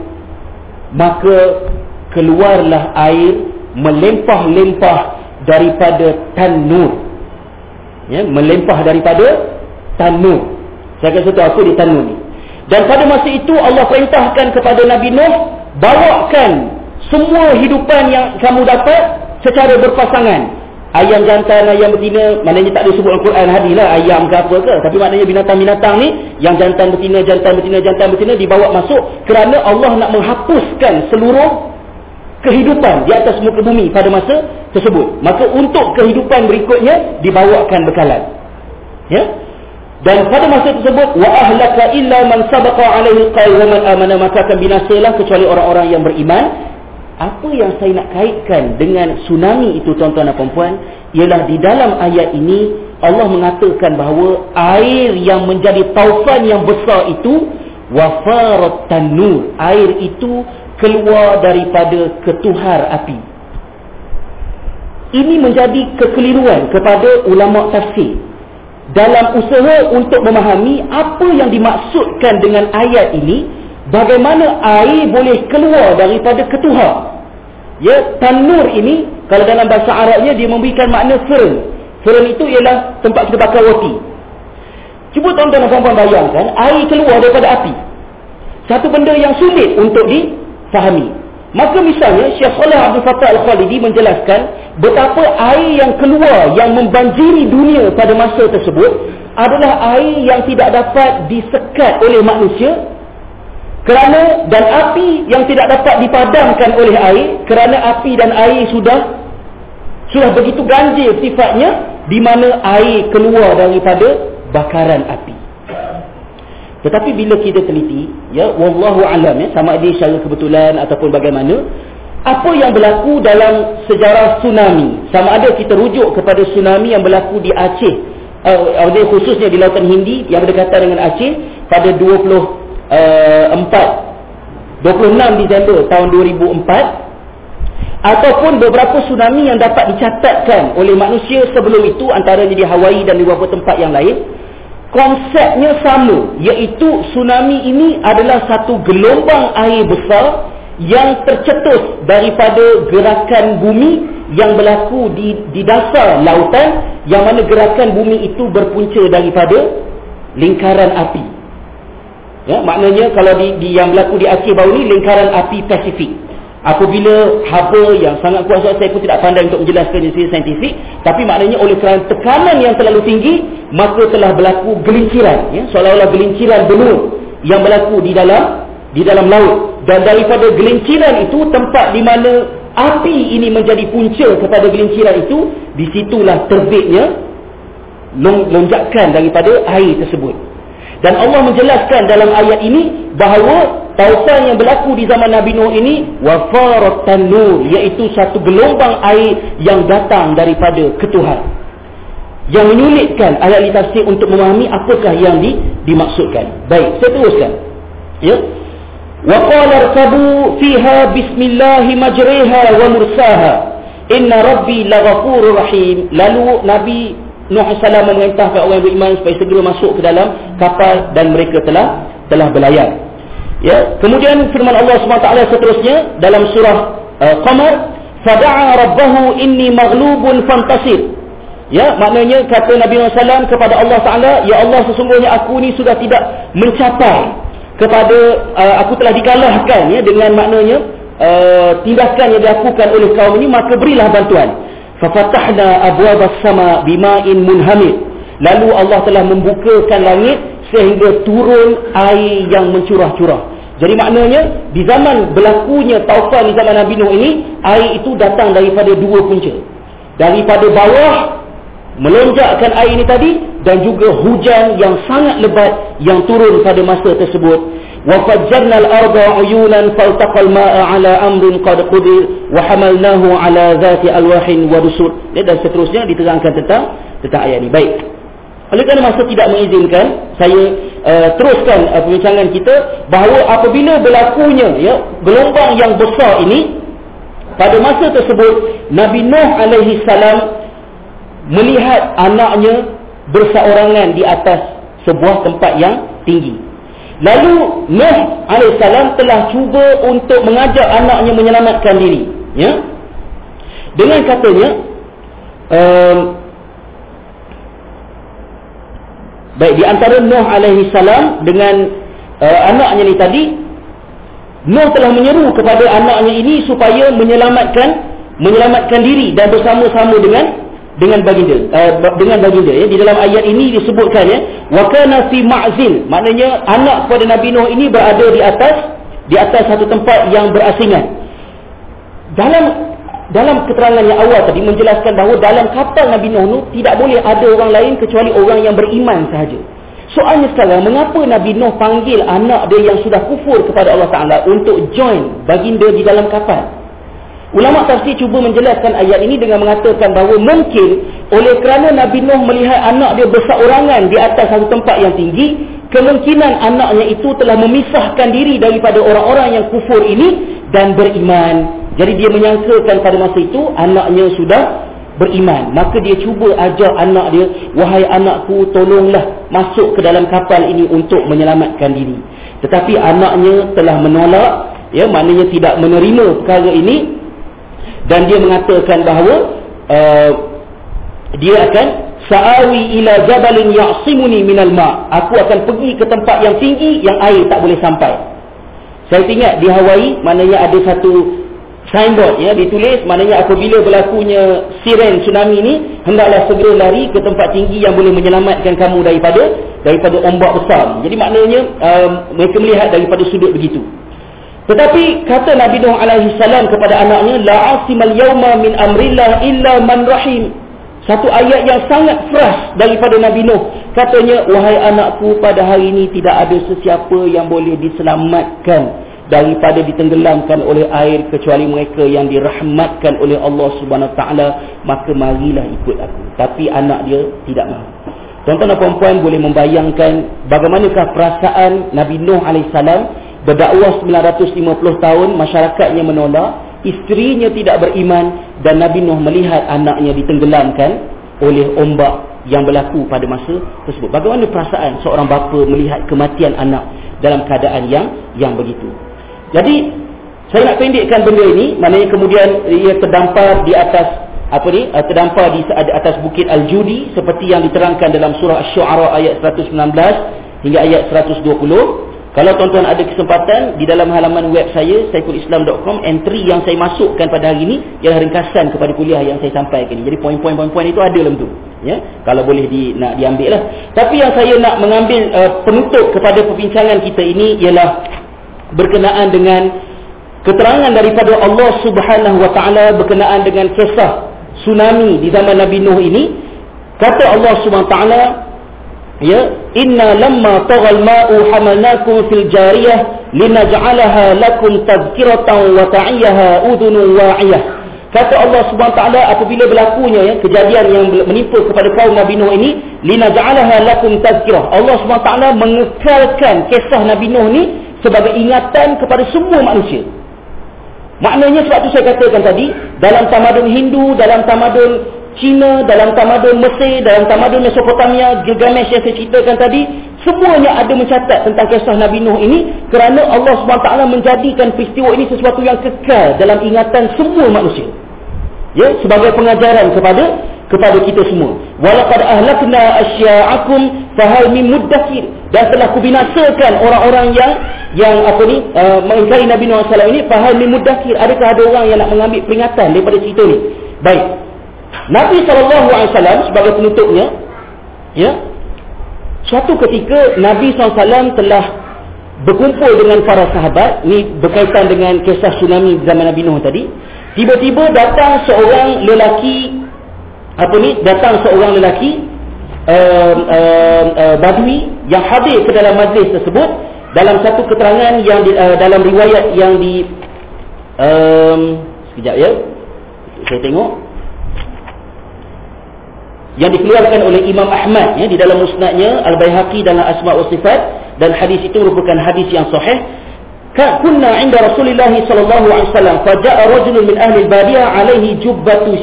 maka keluarlah air melempah-lempah daripada tanur. Ya, melempah daripada tanur. Saya akan cerita apa di tanur ni. Dan pada masa itu Allah perintahkan kepada Nabi Nuh, bawakan semua hidupan yang kamu dapat secara berpasangan. Ayam jantan, ayam betina, maknanya tak ada sebut Al-Quran hadis lah ayam ke apa ke, tapi maknanya binatang-binatang ni yang jantan betina, jantan betina, jantan betina dibawa masuk kerana Allah nak menghapuskan seluruh kehidupan di atas muka bumi pada masa tersebut. Maka untuk kehidupan berikutnya dibawakan bekalan. Ya. Dan pada masa tersebut, wa ahlaka illa man sabaqa alaihi alqaul wa man amana, maka akan binasalah kecuali orang-orang yang beriman. Apa yang saya nak kaitkan dengan tsunami itu, tuan-tuan dan puan-puan, ialah di dalam ayat ini Allah mengatakan bahawa air yang menjadi taufan yang besar itu, wafarat tanur, air itu keluar daripada ketuhar api. Ini menjadi kekeliruan kepada ulama tafsir dalam usaha untuk memahami apa yang dimaksudkan dengan ayat ini, bagaimana air boleh keluar daripada ketuhar. Ya, tanur ini kalau dalam bahasa Arabnya dia memberikan makna fern. Fern itu ialah tempat kita bakar roti. Cuba tuan-tuan dan puan-puan bayangkan air keluar daripada api. Satu benda yang sulit untuk difahami. Maka misalnya Syekh Saleh Abdul Fattah Al-Khalidi menjelaskan betapa air yang keluar yang membanjiri dunia pada masa tersebut adalah air yang tidak dapat disekat oleh manusia, kerana dan api yang tidak dapat dipadamkan oleh air, kerana api dan air sudah sudah begitu ganjil sifatnya, di mana air keluar daripada bakaran api. Tetapi bila kita teliti, ya, wallahu alam, ya, sama ada secara kebetulan ataupun bagaimana, apa yang berlaku dalam sejarah tsunami, sama ada kita rujuk kepada tsunami yang berlaku di Aceh, uh, khususnya di Lautan Hindi yang berdekatan dengan Aceh pada dua puluh empat dua puluh enam Disember tahun dua ribu empat, ataupun beberapa tsunami yang dapat dicatatkan oleh manusia sebelum itu, antaranya di Hawaii dan di beberapa tempat yang lain. Konsepnya sama, iaitu tsunami ini adalah satu gelombang air besar yang tercetus daripada gerakan bumi yang berlaku di, di dasar lautan, yang mana gerakan bumi itu berpunca daripada lingkaran api. Ya, maknanya kalau di, di yang berlaku di Aceh baru ni, lingkaran api Pasifik. Apabila haba yang sangat kuat, saya pun tidak pandai untuk menjelaskannya secara saintifik, tapi maknanya oleh kerana tekanan yang terlalu tinggi, maka telah berlaku gelinciran, ya, seolah-olah gelinciran benur yang berlaku di dalam di dalam laut. Dan daripada gelinciran itu, tempat di mana api ini menjadi punca kepada gelinciran itu, disitulah terbitnya lonjakan daripada air tersebut. Dan Allah menjelaskan dalam ayat ini bahawa taufan yang berlaku di zaman Nabi Nuh ini wafarat tanur, iaitu satu gelombang air yang datang daripada ketuhan, yang menyulitkan ahli tafsir untuk memahami apakah yang di, dimaksudkan. Baik, saya teruskan. Ya. Wa qala irkabu fiha bismillahi majriha wa mursaha inna rabbi laghafurur rahim. Lalu Nabi Nuh alaihi salam memerintahkan orang yang beriman supaya segera masuk ke dalam kapal, dan mereka telah telah berlayar. Ya, kemudian firman Allah subhanahu wa taala seterusnya dalam surah uh, Qamar, fada'a rabbahu inni maghlubun fantasir. Ya, maknanya kata Nabi Nuh alaihi salam kepada Allah Taala, ya Allah, sesungguhnya aku ni sudah tidak mencapai kepada uh, aku telah dikalahkan, ya, dengan maknanya uh, tindakan yang dilakukan oleh kaum ini, maka berilah bantuan. Fafatahna abwabas sama bima'in munhamid. Lalu Allah telah membukakan langit sehingga turun air yang mencurah-curah. Jadi maknanya di zaman berlakunya taufan di zaman Nabi Nuh ini, air itu datang daripada dua punca. Daripada bawah melonjakkan air ini tadi, dan juga hujan yang sangat lebat yang turun pada masa tersebut. Wa fajjarna al-arda 'uyunan faltaqal ma'a 'ala amrin qad qudir wa hamalnahu 'ala dhati alwahin wa dusur. Dan seterusnya diterangkan tentang tentang ayat ini. Baik. Oleh kerana masa tidak mengizinkan, saya uh, teruskan uh, perbincangan kita bahawa apabila berlakunya, ya, gelombang yang besar ini, pada masa tersebut Nabi Nuh alaihi salam melihat anaknya berseorangan di atas sebuah tempat yang tinggi. Lalu Nuh alaihi salam telah cuba untuk mengajak anaknya menyelamatkan diri, ya, dengan katanya, um, baik, di antara Nuh alaihi salam dengan uh, anaknya ni tadi, Nuh telah menyeru kepada anaknya ini supaya menyelamatkan menyelamatkan diri dan bersama-sama dengan dengan baginda, uh, dengan baginda, ya. Di dalam ayat ini disebutkan, ya, wa kana fi ma'zil, maknanya anak kepada Nabi Nuh ini berada di atas di atas satu tempat yang berasingan. Dalam dalam keterangan yang awal tadi menjelaskan bahawa dalam kapal Nabi Nuh itu tidak boleh ada orang lain kecuali orang yang beriman sahaja. Soalnya sekarang, mengapa Nabi Nuh panggil anak dia yang sudah kufur kepada Allah Ta'ala untuk join baginda di dalam kapal? Ulama tafsir cuba menjelaskan ayat ini dengan mengatakan bahawa mungkin oleh kerana Nabi Nuh melihat anak dia berseorangan di atas satu tempat yang tinggi, kemungkinan anaknya itu telah memisahkan diri daripada orang-orang yang kufur ini dan beriman. Jadi dia menyangkakan pada masa itu anaknya sudah beriman. Maka dia cuba ajak anak dia, wahai anakku, tolonglah masuk ke dalam kapal ini untuk menyelamatkan diri. Tetapi anaknya telah menolak, ya, maknanya tidak menerima perkara ini. Dan dia mengatakan bahawa uh, dia akan sa'awi ila jabalin ya'simuni minal ma'. Aku akan pergi ke tempat yang tinggi yang air tak boleh sampai. Saya ingat di Hawaii, maknanya ada satu signboard, ya, ditulis, maknanya apabila berlakunya siren tsunami ni, hendaklah segera lari ke tempat tinggi yang boleh menyelamatkan kamu daripada daripada ombak besar. Jadi maknanya uh, mereka melihat daripada sudut begitu. Tetapi kata Nabi Nuh alaihi salam kepada anaknya, la asimal yauma min amrillah illa man rahim. Satu ayat yang sangat fresh daripada Nabi Nuh. Katanya, wahai anakku, pada hari ini tidak ada sesiapa yang boleh diselamatkan daripada ditenggelamkan oleh air kecuali mereka yang dirahmatkan oleh Allah Subhanahu Wa Taala, maka marilah ikut aku. Tapi anak dia tidak mahu. Tuan-tuan dan puan-puan boleh membayangkan bagaimanakah perasaan Nabi Nuh alaihi salam berdakwah sembilan ratus lima puluh tahun, masyarakatnya menolak, isterinya tidak beriman, dan Nabi Nuh melihat anaknya ditenggelamkan oleh ombak yang berlaku pada masa tersebut. Bagaimana perasaan seorang bapa melihat kematian anak dalam keadaan yang yang begitu? Jadi saya nak pendekkan benda ini, maknanya kemudian ia terdampar di atas apa ni? Terdampar di atas bukit Al-Judi seperti yang diterangkan dalam surah Asy-Syu'ara ayat seratus sembilan belas hingga ayat seratus dua puluh. Kalau tuan-tuan ada kesempatan, di dalam halaman web saya saiful islam dot com, entry yang saya masukkan pada hari ini ialah ringkasan kepada kuliah yang saya sampaikan ini. Jadi poin-poin-poin itu ada dalam tu, ya, kalau boleh di, nak diambil lah. Tapi yang saya nak mengambil uh, penutup kepada perbincangan kita ini ialah berkenaan dengan keterangan daripada Allah Subhanahu Wa Taala berkenaan dengan kisah tsunami di zaman Nabi Nuh ini. Kata Allah Subhanahu Wa Taala, ya, inna lamma taghal ma'u hamalnakum fil jariyah linaj'alaha lakum tadhkiratan wa ta'iyaha udhunun wa'iyah. Kata Allah Subhanahu Wa Taala, apabila berlakunya, ya, kejadian yang menimpa kepada kaum Nabi Nuh ini, linaj'alaha lakum tadhkirah, Allah Subhanahu Wa Taala mengekalkan kisah Nabi Nuh ni sebagai ingatan kepada semua manusia. Maknanya sebab tu saya katakan tadi, dalam tamadun Hindu, dalam tamadun Cina, dalam tamadun Mesir, dalam tamadun Mesopotamia, Gilgamesh yang saya ceritakan tadi, semuanya ada mencatat tentang kisah Nabi Nuh ini, kerana Allah subhanahu wa taala menjadikan peristiwa ini sesuatu yang kekal dalam ingatan semua manusia. Ya, sebagai pengajaran kepada kepada kita semua. Walaqad ahlakna asya'akum fahal min muddakir. Dan telah kubinasakan orang-orang yang yang apa ni uh, mengingkari Nabi Nuh alaihi salam ini, fahal min muddakir. Adakah ada orang yang nak mengambil peringatan daripada cerita ni? Baik. Nabi sallallahu alaihi wasallam sebagai penutupnya, ya. Suatu ketika Nabi sallallahu alaihi wasallam telah berkumpul dengan para sahabat. Ini berkaitan dengan kisah tsunami zaman Nabi Nuh tadi. Tiba-tiba datang seorang lelaki, apa ni, datang seorang lelaki uh, uh, uh, Badui yang hadir ke dalam majlis tersebut. Dalam satu keterangan yang di, uh, dalam riwayat yang di um, sekejap ya, saya tengok, yang dikeluarkan oleh Imam Ahmad ya, di dalam musnadnya, Al-Baihaqi dalam Asma' wa Sifat, dan hadis itu merupakan hadis yang sahih. Kunna 'inda Rasulillah sallallahu alaihi wasallam faja'a rajulun min ahli al-badiyah 'alaihi jubbatu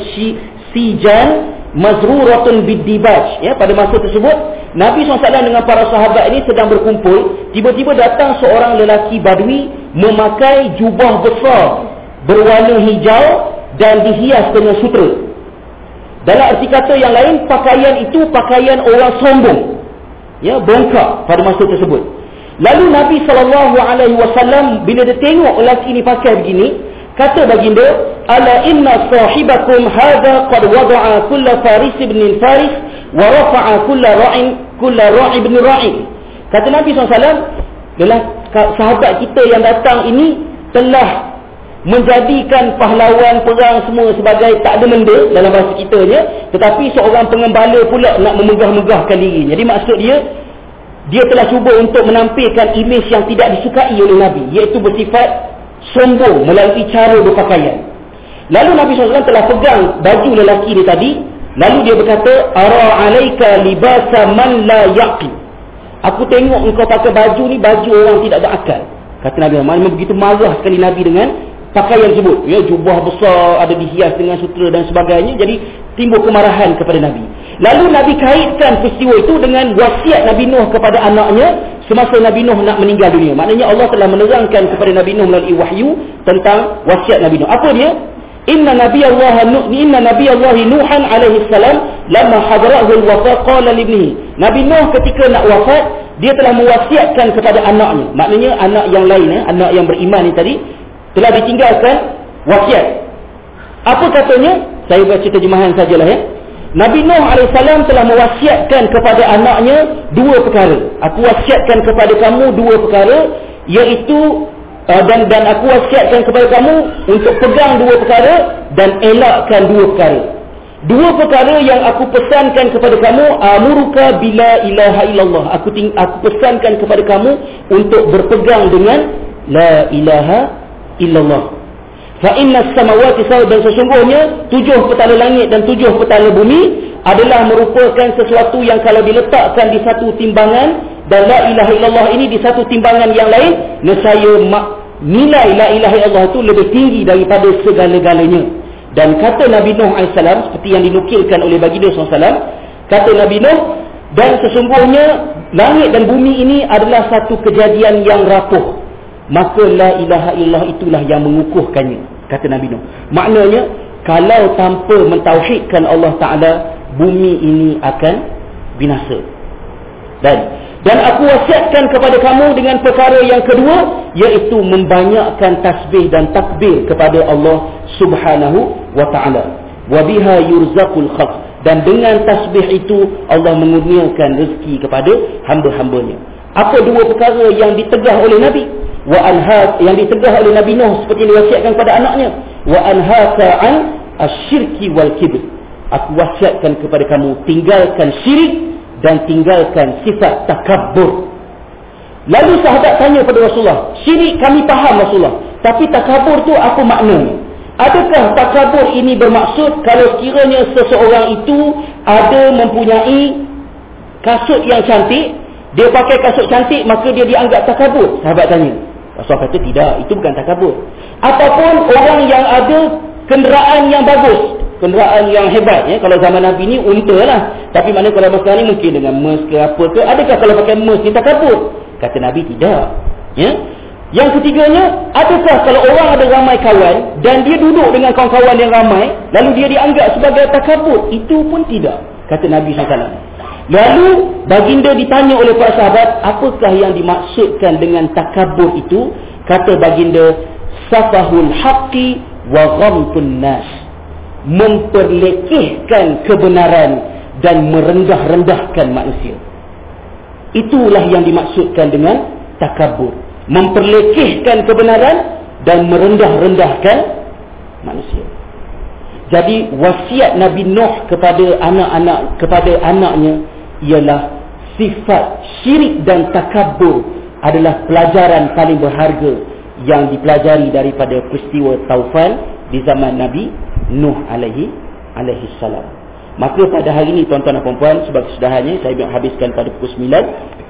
sijan mazruratun bid-dibaj. Ya, pada masa tersebut Nabi sallallahu alaihi wasallam dengan para sahabat ini sedang berkumpul. Tiba-tiba datang seorang lelaki badui memakai jubah besar berwarna hijau dan dihias dengan sutera. Dalam arti kata yang lain, pakaian itu pakaian orang sombong, ya, bongkak pada masa tersebut. Lalu Nabi sallallahu alaihi wasallam bila dia tengok lelaki ini pakai begini, kata baginda, ala inna sahibakum hadha qad wada'a kulla faris ibn faris wa rafa'a kulla ra'in kulla ra'i ibn ra'i. Kata Nabi sallallahu alaihi wasallam, sahabat kita yang datang ini telah menjadikan pahlawan perang semua sebagai tak ada benda dalam bahasa kitanya, tetapi seorang pengembala pula nak memegah-megahkan dirinya. Jadi maksud dia, dia telah cuba untuk menampilkan imej yang tidak disukai oleh Nabi, iaitu bersifat sombong melalui cara berpakaian. Lalu Nabi sallallahu alaihi wasallam telah pegang baju lelaki dia tadi. Lalu dia berkata, ara alaika libasa man la yaqil. Aku tengok engkau pakai baju ni baju orang tidak berakal. Kata Nabi. Memang begitu marah sekali Nabi dengan pakaian tersebut. Ya, jubah besar ada dihias dengan sutera dan sebagainya. Jadi timbul kemarahan kepada Nabi. Lalu Nabi kaitkan peristiwa itu dengan wasiat Nabi Nuh kepada anaknya semasa Nabi Nuh nak meninggal dunia. Maknanya Allah telah menerangkan kepada Nabi Nuh melalui wahyu tentang wasiat Nabi Nuh. Apa dia? Inna Nabi Allah Inna Nabi Allah Nuhan alaihi salam lamma hadarahu al-wafa qala li ibnihi. Nabi Nuh ketika nak wafat, dia telah mewasiatkan kepada anaknya. Maknanya anak yang lain, eh, anak yang beriman ni tadi telah ditinggalkan wasiat. Apa katanya? Saya baca terjemahan sajalah ya. Nabi Nuh alaihissalam telah mewasiatkan kepada anaknya dua perkara. Aku wasiatkan kepada kamu dua perkara, iaitu uh, dan dan aku wasiatkan kepada kamu untuk pegang dua perkara dan elakkan dua perkara. Dua perkara yang aku pesankan kepada kamu, amuruka bila ilaha illallah. Aku ting- aku pesankan kepada kamu untuk berpegang dengan la ilaha illallah. Fa inna samawati sab'a, dan sesungguhnya tujuh petala langit dan tujuh petala bumi adalah merupakan sesuatu yang kalau diletakkan di satu timbangan dan la ilaha illallah ini di satu timbangan yang lain, nescaya nilai la ilaha illallah itu lebih tinggi daripada segala-galanya. Dan kata Nabi Nuh alaihissalam seperti yang dinukilkan oleh baginda sallallahu alaihi wasallam, kata Nabi Nuh, dan sesungguhnya langit dan bumi ini adalah satu kejadian yang rapuh, maka la ilaha illallah itulah yang mengukuhkannya, kata Nabi Nuh. Maknanya kalau tanpa mentauhidkan Allah Ta'ala, bumi ini akan binasa. Dan dan aku wasiatkan kepada kamu dengan perkara yang kedua, iaitu membanyakkan tasbih dan takbir kepada Allah Subhanahu wa Ta'ala. Wa biha yurzaqul khalq, dan dengan tasbih itu Allah mengurniakan rezeki kepada hamba-hambanya. Apa dua perkara yang ditegah oleh Nabi? Wa anha, yang ditegah oleh Nabi Nuh seperti yang diwasiatkan kepada anaknya, wa anhaka an asyirki wal kibr. Aku wasiatkan kepada kamu tinggalkan syirik dan tinggalkan sifat takabbur. Lalu sahabat tanya kepada Rasulullah, syirik kami faham Rasulullah, tapi takabur tu apa maknanya? Adakah takabur ini bermaksud kalau sekiranya seseorang itu ada mempunyai kasut yang cantik, dia pakai kasut cantik, maka dia dianggap takabur? Sahabat tanya. Rasulullah kata tidak, itu bukan takabur. Ataupun orang yang ada kenderaan yang bagus, kenderaan yang hebat, ya. Kalau zaman Nabi ni unta lah, tapi mana kalau masa ni mungkin dengan Merc ke apa ke. Adakah kalau pakai Merc ni takabur? Kata Nabi tidak, ya. Yang ketiganya, adakah kalau orang ada ramai kawan dan dia duduk dengan kawan-kawan yang ramai, lalu dia dianggap sebagai takabur? Itu pun tidak, kata Nabi sallallahu alaihi wasallam. Lalu baginda ditanya oleh para sahabat, apakah yang dimaksudkan dengan takabur itu? Kata baginda, safahul haqqi wa ghamtun nas, memperlekehkan kebenaran dan merendah-rendahkan manusia. Itulah yang dimaksudkan dengan takabur, memperlekehkan kebenaran dan merendah-rendahkan manusia. Jadi wasiat Nabi Nuh kepada anak-anak kepada anaknya ialah sifat syirik dan takabur adalah pelajaran paling berharga yang dipelajari daripada peristiwa taufan di zaman Nabi Nuh alaihi alaihi salam. Maka pada hari ini tuan-tuan dan puan-puan, sebagai kesudahannya saya nak habiskan pada pukul sembilan,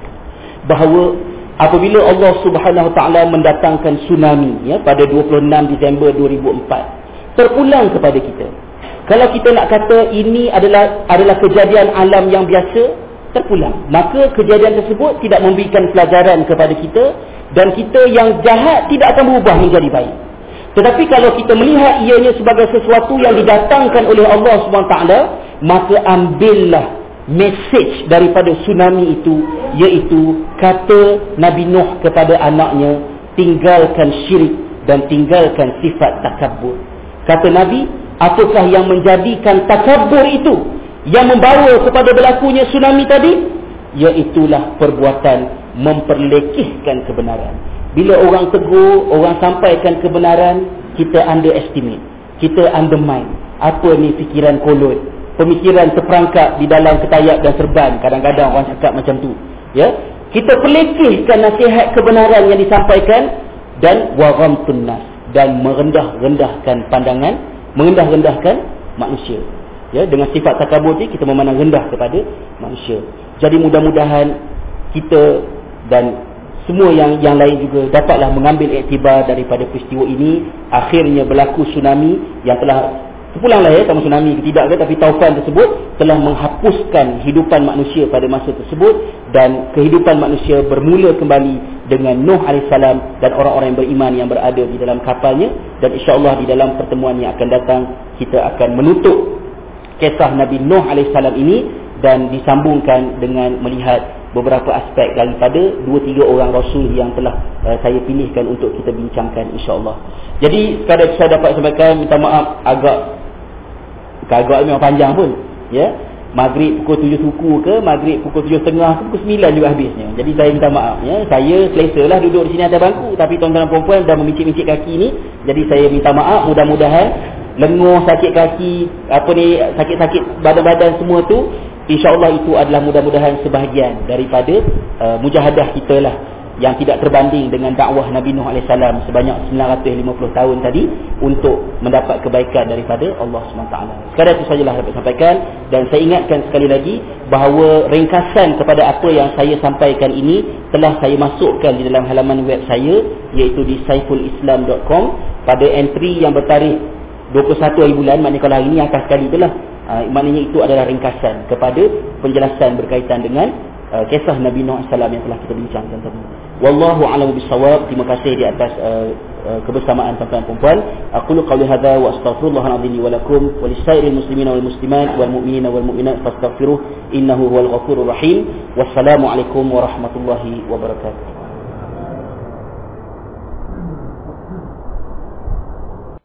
bahawa apabila Allah Subhanahu Wa Taala mendatangkan tsunami ya pada dua puluh enam Disember dua ribu empat, terpulang kepada kita. Kalau kita nak kata ini adalah adalah kejadian alam yang biasa, terpulang. Maka kejadian tersebut tidak memberikan pelajaran kepada kita, dan kita yang jahat tidak akan berubah menjadi baik. Tetapi kalau kita melihat ianya sebagai sesuatu yang didatangkan oleh Allah Subhanahu Wa Taala, maka ambillah message daripada tsunami itu, iaitu kata Nabi Nuh kepada anaknya, tinggalkan syirik dan tinggalkan sifat takabur. Kata Nabi, apakah yang menjadikan takabur itu, yang membawa kepada berlakunya tsunami tadi? Iaitulah perbuatan memperlekehkan kebenaran. Bila orang tegur, orang sampaikan kebenaran, kita underestimate, kita undermine. Apa ni fikiran kolot, pemikiran terperangkap di dalam ketayap dan serban. Kadang-kadang orang cakap macam tu, ya. Kita pelekehkan nasihat kebenaran yang disampaikan, dan waghamtun nas, dan merendah-rendahkan pandangan, merendah-rendahkan manusia. Ya, dengan sifat takabur ni kita memandang rendah kepada manusia. Jadi mudah-mudahan kita dan semua yang yang lain juga dapatlah mengambil iktibar daripada peristiwa ini. Akhirnya berlaku tsunami yang telah terpulanglah ya, sama tsunami ke tidak ke, tapi taufan tersebut telah menghapuskan hidupan manusia pada masa tersebut, dan kehidupan manusia bermula kembali dengan Nuh alaihissalam dan orang-orang yang beriman yang berada di dalam kapalnya. Dan insya-Allah di dalam pertemuan yang akan datang kita akan menutup kisah Nabi Nuh alaihissalam ini dan disambungkan dengan melihat beberapa aspek daripada dua tiga orang rasul yang telah uh, saya pilihkan untuk kita bincangkan insya-Allah. Jadi sekadar saya dapat sampaikan, minta maaf agak agak memang panjang pun, ya. Maghrib pukul tujuh suku ke, maghrib pukul tujuh setengah ke, pukul sembilan juga habisnya. Jadi saya minta maaf, ya. Saya selesalah duduk di sini atas bangku, tapi tuan-tuan dan puan-puan dah memicik-micik kaki ni. Jadi saya minta maaf, mudah-mudahan lenguh, sakit kaki, apa ni, sakit-sakit badan-badan semua tu, insya-Allah itu adalah mudah-mudahan sebahagian daripada uh, mujahadah kita lah, yang tidak terbanding dengan dakwah Nabi Nuh alaihissalam sebanyak sembilan ratus lima puluh tahun tadi, untuk mendapat kebaikan daripada Allah subhanahu wa taala. Sekadar itu sajalah dapat sampaikan, dan saya ingatkan sekali lagi bahawa ringkasan kepada apa yang saya sampaikan ini telah saya masukkan di dalam halaman web saya, iaitu di saiful islam dot com, pada entry yang bertarikh dua puluh satu hari bulan, maknanya kalau hari ini akan sekali itulah. Uh, maknanya itu adalah ringkasan kepada penjelasan berkaitan dengan uh, kisah Nabi Nuh alaihissalam yang telah kita bincangkan tadi. Wallahu a'lam bishawab. Terima kasih di atas uh, uh, kebersamaan tuan-tuan dan puan-puan. Aqulu qawli hadza wa astaghfirullahal azim wa lakum wa lisairil muslimina wal muslimat wal mu'minina wal mu'minat fastaghfiruh innahu huwal ghafurur rahim. Wassalamu alaikum warahmatullahi wabarakatuh.